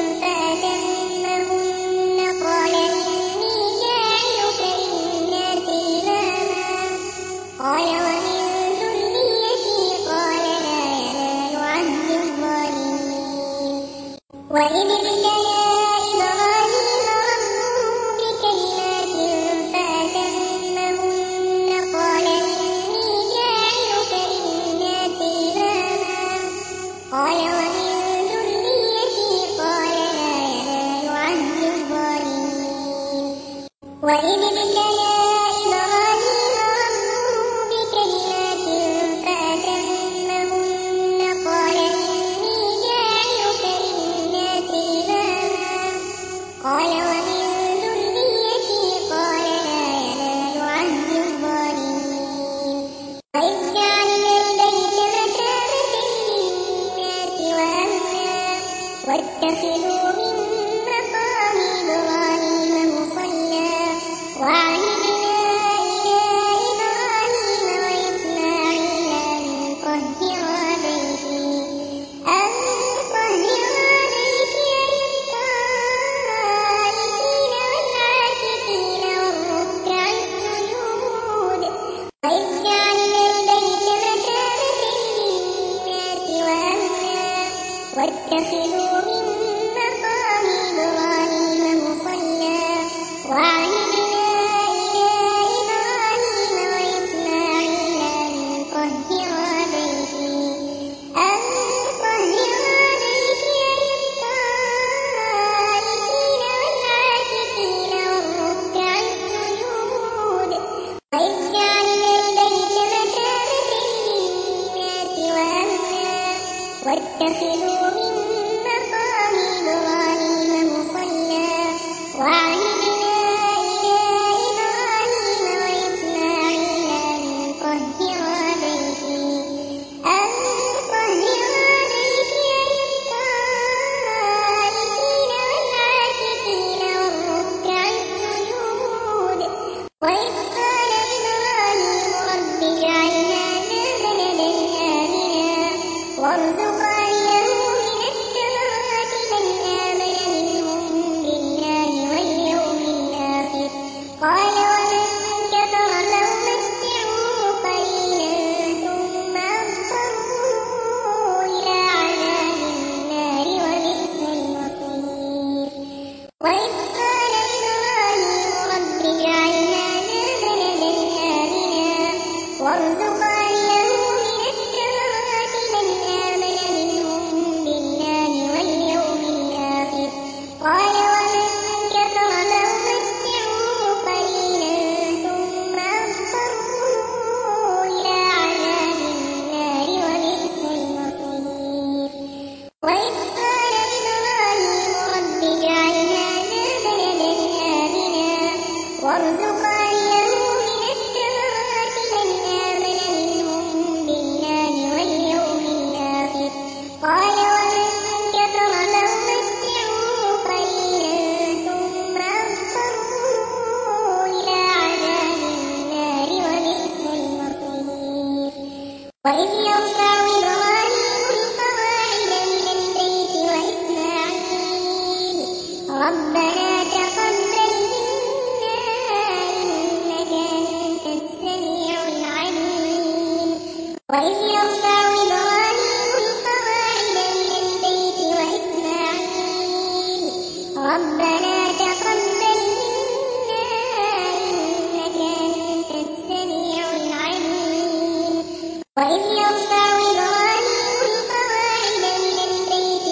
فأتمهن قال إني جاعلك للناس إماما قال ومن ذريتي قال لا ينال عهد الظالمين وإذ ابتلى إبراهيم ربه بكلمات فأتمهن قال إني جاعلك للناس إماما قال ومن ذريتي قال لا ينال عهد الظالمين وإذ ابتلى إبراهيم ربه بكلمات فأتمهن قال إني جاعلك للناس إماما قال ومن ذريتي قال لا ينال عهد الظالمين وإذ جعلنا البيت مثابة للناس وأمنا واتخذوا من مقام إبراهيم مصلى وعهدنا إلى إبراهيم وإسماعيل أن طهرا بيتي أن طهرا بيتي للطائفين والعاكفين والركع السجود وإذ جعلنا البيت مثابة للناس وأمنا واتخذوا من مقام إبراهيم مصلى وعهدنا إلى إبراهيم وإسماعيل أن طهرا بيتي أن طهرا بيتي للطائفين والعاكفين والركع السجود وإذ جعلنا البيت مثابة للناس وأمنا واتخذوا من مقام إبراهيم مصلى وعهدنا إلى إبراهيم وإسماعيل أن طهرا بيتي أن طهرا بيتي للطائفين والعاكفين والركع السجود وإذ قال إبراهيم رب اجعل هذا بلدا آمنا وارزق أهله من الثمرات من آمن منهم بالله واليوم الآخر قال ومن كفر فأمتعه قليلا ثم أضطره إلى عذاب النار وبئس المصير وإذ قال إبراهيم رب اجعل هذا بلدا آمنا وارزق أهله من الثمرات من آمن منهم بالله واليوم الآخر قال ومن كفر فأمتعه قليلا ثم أضطره إلى عذاب النار وبئس المصير وإذ قال إبراهيم رب اجعل هذا بلدا آمنا وارزق أهله من الثمرات من آمن منهم بالله واليوم الآخر قال ومن كفر فأمتعه قليلا ثم أضطره إلى عذاب النار وبئس المصير وإذ يرفع إبراهيم القواعد من البيت وإسماعيل ربنا تقبل منا إنك أنت السميع العليم وإذ يرفع إبراهيم القواعد من البيت وإسماعيل ربنا تقبل منا إنك أنت السميع العليم وإذ يرفع إبراهيم القواعد من البيت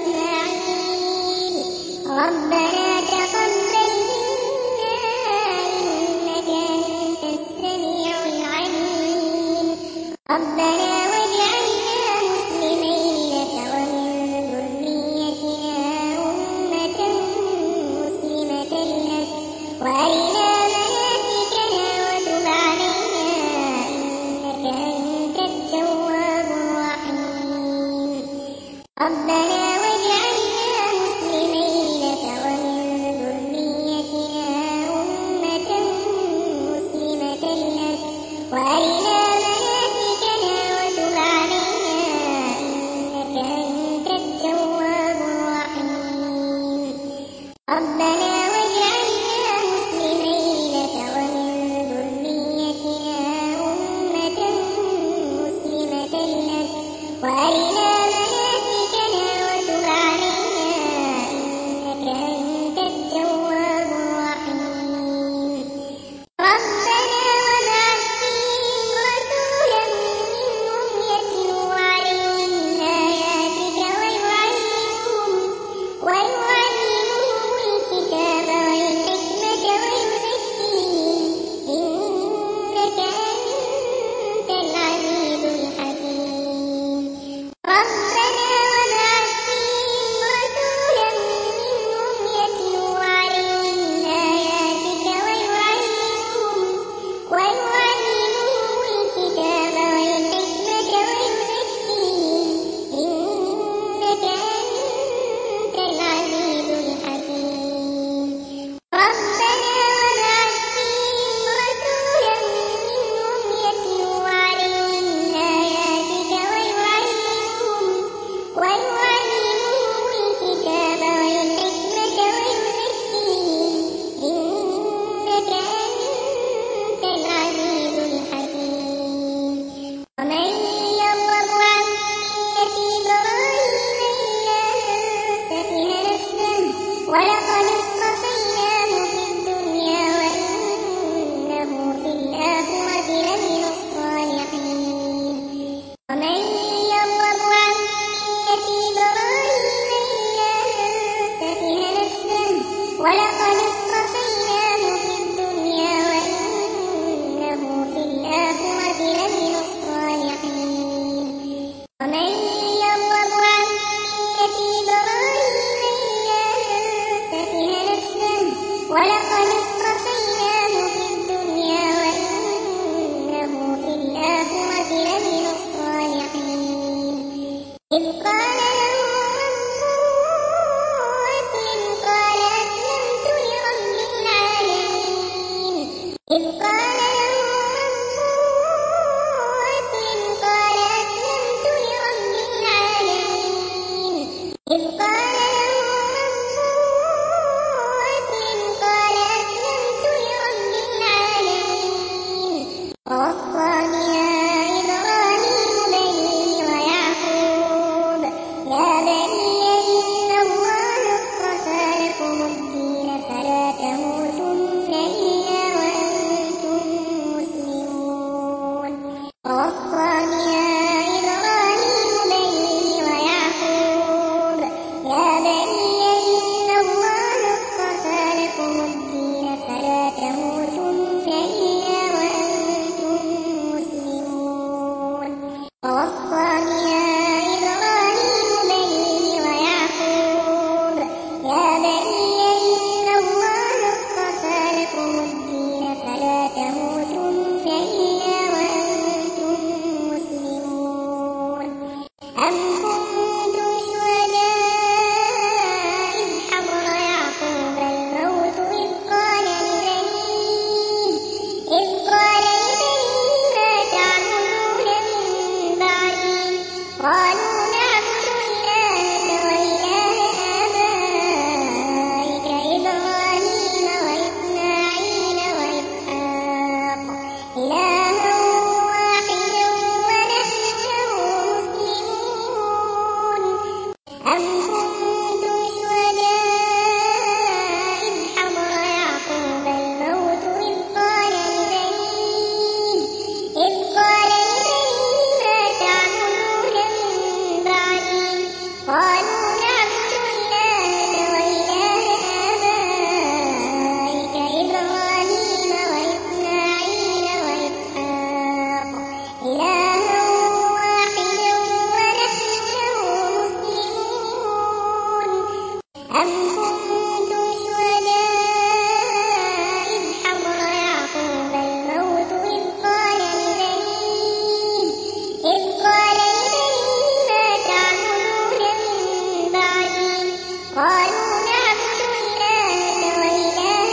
وإسماعيل ربنا تقبل منا إنك أنت السميع العليم ربنا واجعلنا مسلمين لك ومن ذريتنا أمة مسلمة لك وأرنا مناسكنا وتب علينا إنك أنت التواب الرحيم ربنا واجعلنا مسلمين لك ومن ذريتنا أمة مسلمة لك وأرنا مناسكنا وتب علينا ولقد اصطفيناه في الدنيا وإنه في الآخرة لمن الصالحين ومن يرغب عن ملة إبراهيم إلا من سفه نفسه ولقد اصطفيناه في الدنيا وإنه في الآخرة لمن الصالحين إذ قال له ربه أسلم قال أسلمت لرب العالمين إذ قال له ربه أسلم قال أسلمت لرب العالمين إذ قال له ربه أسلم قال أسلمت لرب العالمين ووصى بها إبراهيم بنيه ويعقوب يا بني إن الله اصطفى لكم الدين فلا تموتن إلا وأنتم مسلمون ووصى بها إبراهيم بنيه ويعقوب يا بني إن الله اصطفى لكم الدين فلا تموتن إلا وأنتم مسلمون ووصى بها إبراهيم بنيه ويعقوب يا بني إن الله اصطفى لكم الدين فلا تموتن إلا وأنتم مسلمون أم كنتم شهداء إذ حضر يعقوب الموت إذ قال لبنيه إذ قال لبنيه ما تعبدون من بعدي قالوا نعبد إلهك وإله آبائك إبراهيم وإسماعيل وإسحاق إلها واحدا ونحن له مسلمون أم كنتم شهداء إذ حضر يعقوب الموت إذ قال لبنيه إذ قال لبنيه ما تعبدون من بعدي قالوا نعبد إلهك وإله آبائك إبراهيم وإسماعيل وإسحاق إلها واحدا ونحن له مسلمون أم كنتم شهداء إذ حضر يعقوب الموت إذ قال لبنيه إذ قال لبنيه ما تعبدون من بعدي قالوا نعبد إلهك وإله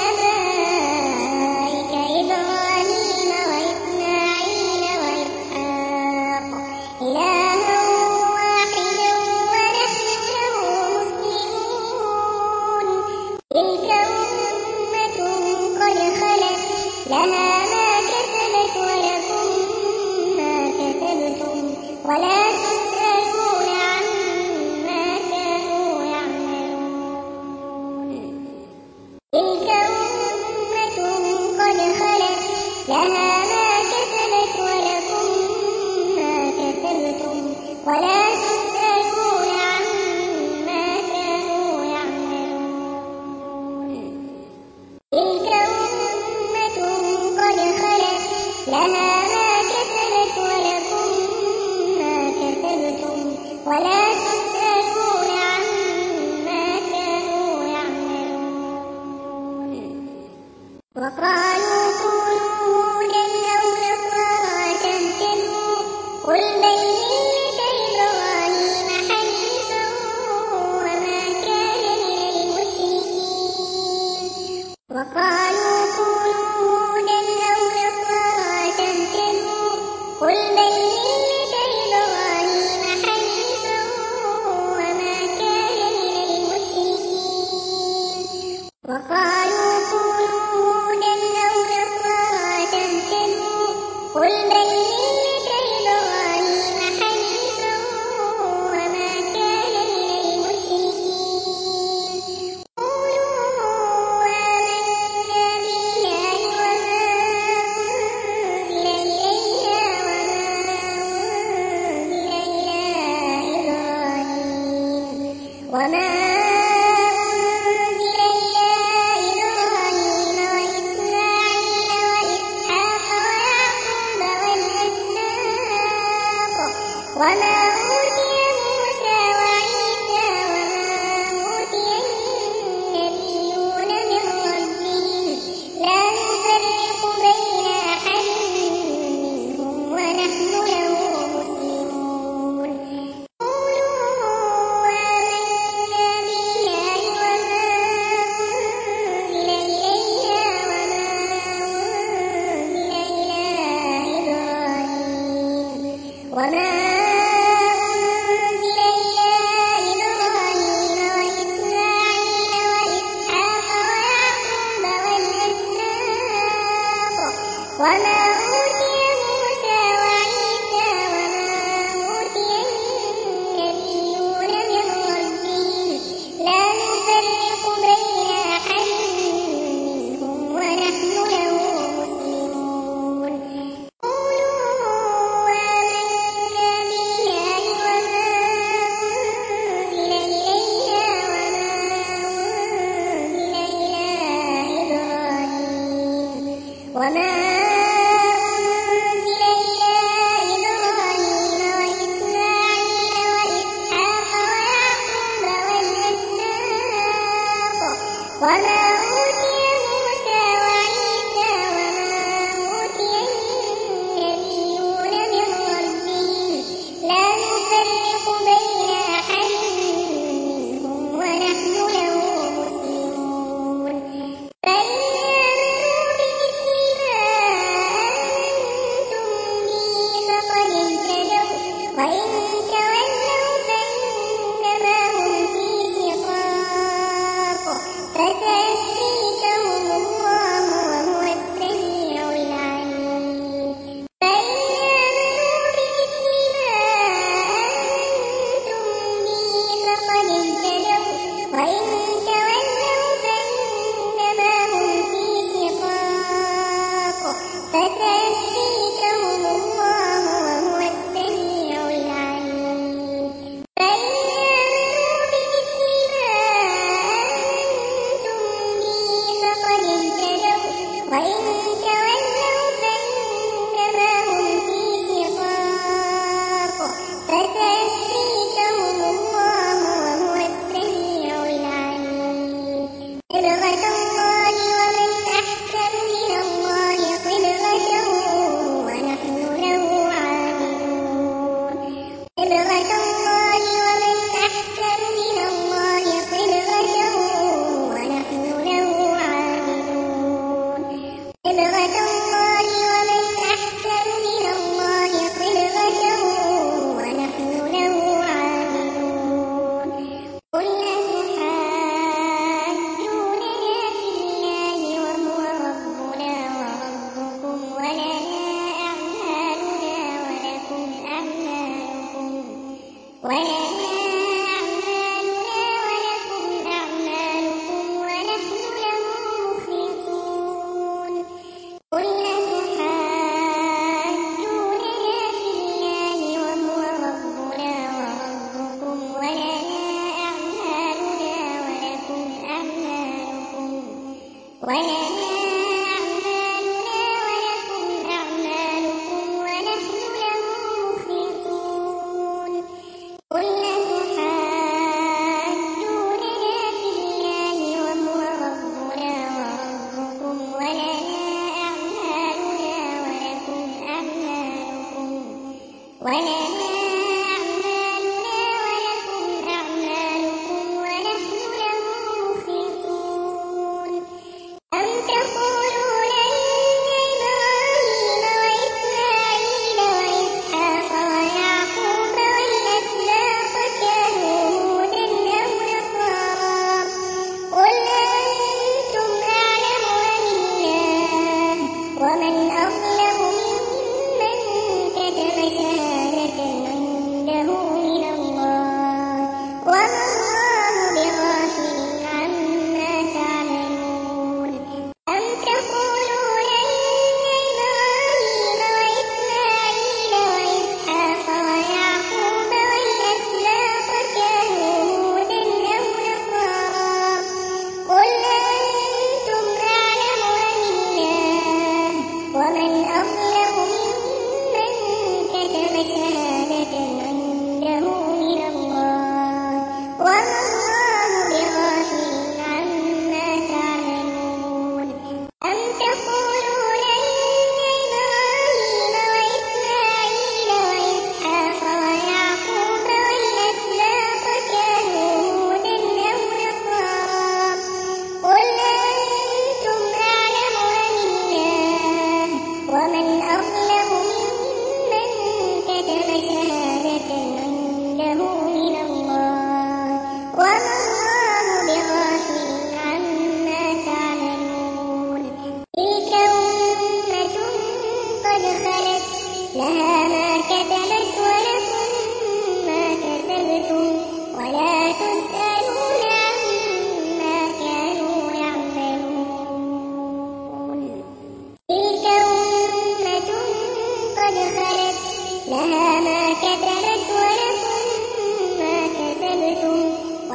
آبائك إبراهيم وإسماعيل وإسحاق إلها واحدا ونحن له مسلمون تلك أمة قد خلت لها ما كسبت ولكم ما كسبتم ولا تسألون عما كانوا يعملون تلك أمة قد خلت لها ما كسبت ولكم ما كسبتم ولا تسألون عما كانوا يعملون تلك أمة قد خلت لها ما كسبت ولكم ما كسبتم ولا تسألون عما كانوا يعملون وقالوا كونوا هودا أو نصارى تهتدوا قل بل ملة إبراهيم حنيفا وما كان من المشركين وقالوا كونوا هودا أو نصارى تهتدوا قل بل ملة إبراهيم حنيفا وما كان من المشركين وقالوا كونوا هودا أو وما أوتي موسى وعيسى وما أوتي النبيون من ربهم لا نفرق بين أحد منهم ونحن له مسلمون قولوا آمنا بالله وما أنزل إلينا وما أنزل إلى إبراهيم وما أنزل إلى إبراهيم وإسماعيل وإسحاق ويعقوب والأسباط وما أوتي موسى وعيسى وما أوتي النبيون من ربهم لا نفرق بين أحد منهم ونحن له مسلمون فإن آمنوا بمثل ما آمنتم به فقد اهتدوا وإن تولوا فإنما هم في شقاق فسيكفيكهم الله وهو السميع العليم فإن آمنوا بمثل ما آمنتم به فقد اهتدوا وإن تولوا فإنما هم في شقاق فسيكفيكهم الله وهو السميع العليم فإن آمنوا بمثل ما آمنتم به فقد اهتدوا وإن تولوا فإنما هم في شقاق فسيكفيكهم الله وهو السميع العليم صبغة الله ومن أحسن من الله صبغة ونحن له عابدون صبغة الله ومن أحسن من الله صبغة ونحن له عابدون صبغة الله ومن أحسن من الله صبغة ونحن له عابدون قل أتحاجوننا في الله وهو ربنا وربكم ولنا أعمالنا ولكم أعمالكم ولنا أعمالنا ولكم أعمالكم ونحن له مخلصون قل أتحاجوننا في الله وهو ربنا وربكم ولنا أعمالنا ولكم أعمالكم ولنا أعمالنا ولكم أعمالكم ونحن له مخلصون قل أتحاجوننا في الله وهو ربنا وربكم ولنا أعمالنا ولكم أعمالكم ولنا أعمالنا ولكم أعمالكم ونحن له مخلصون أم تقولون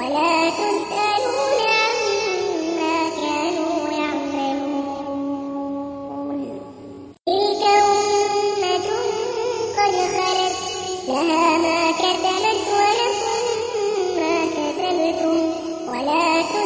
ولا تسألون عما كانوا يعملون. تلك أمة قد خلت لها ما كسبت ولكم ما كسبتم ولا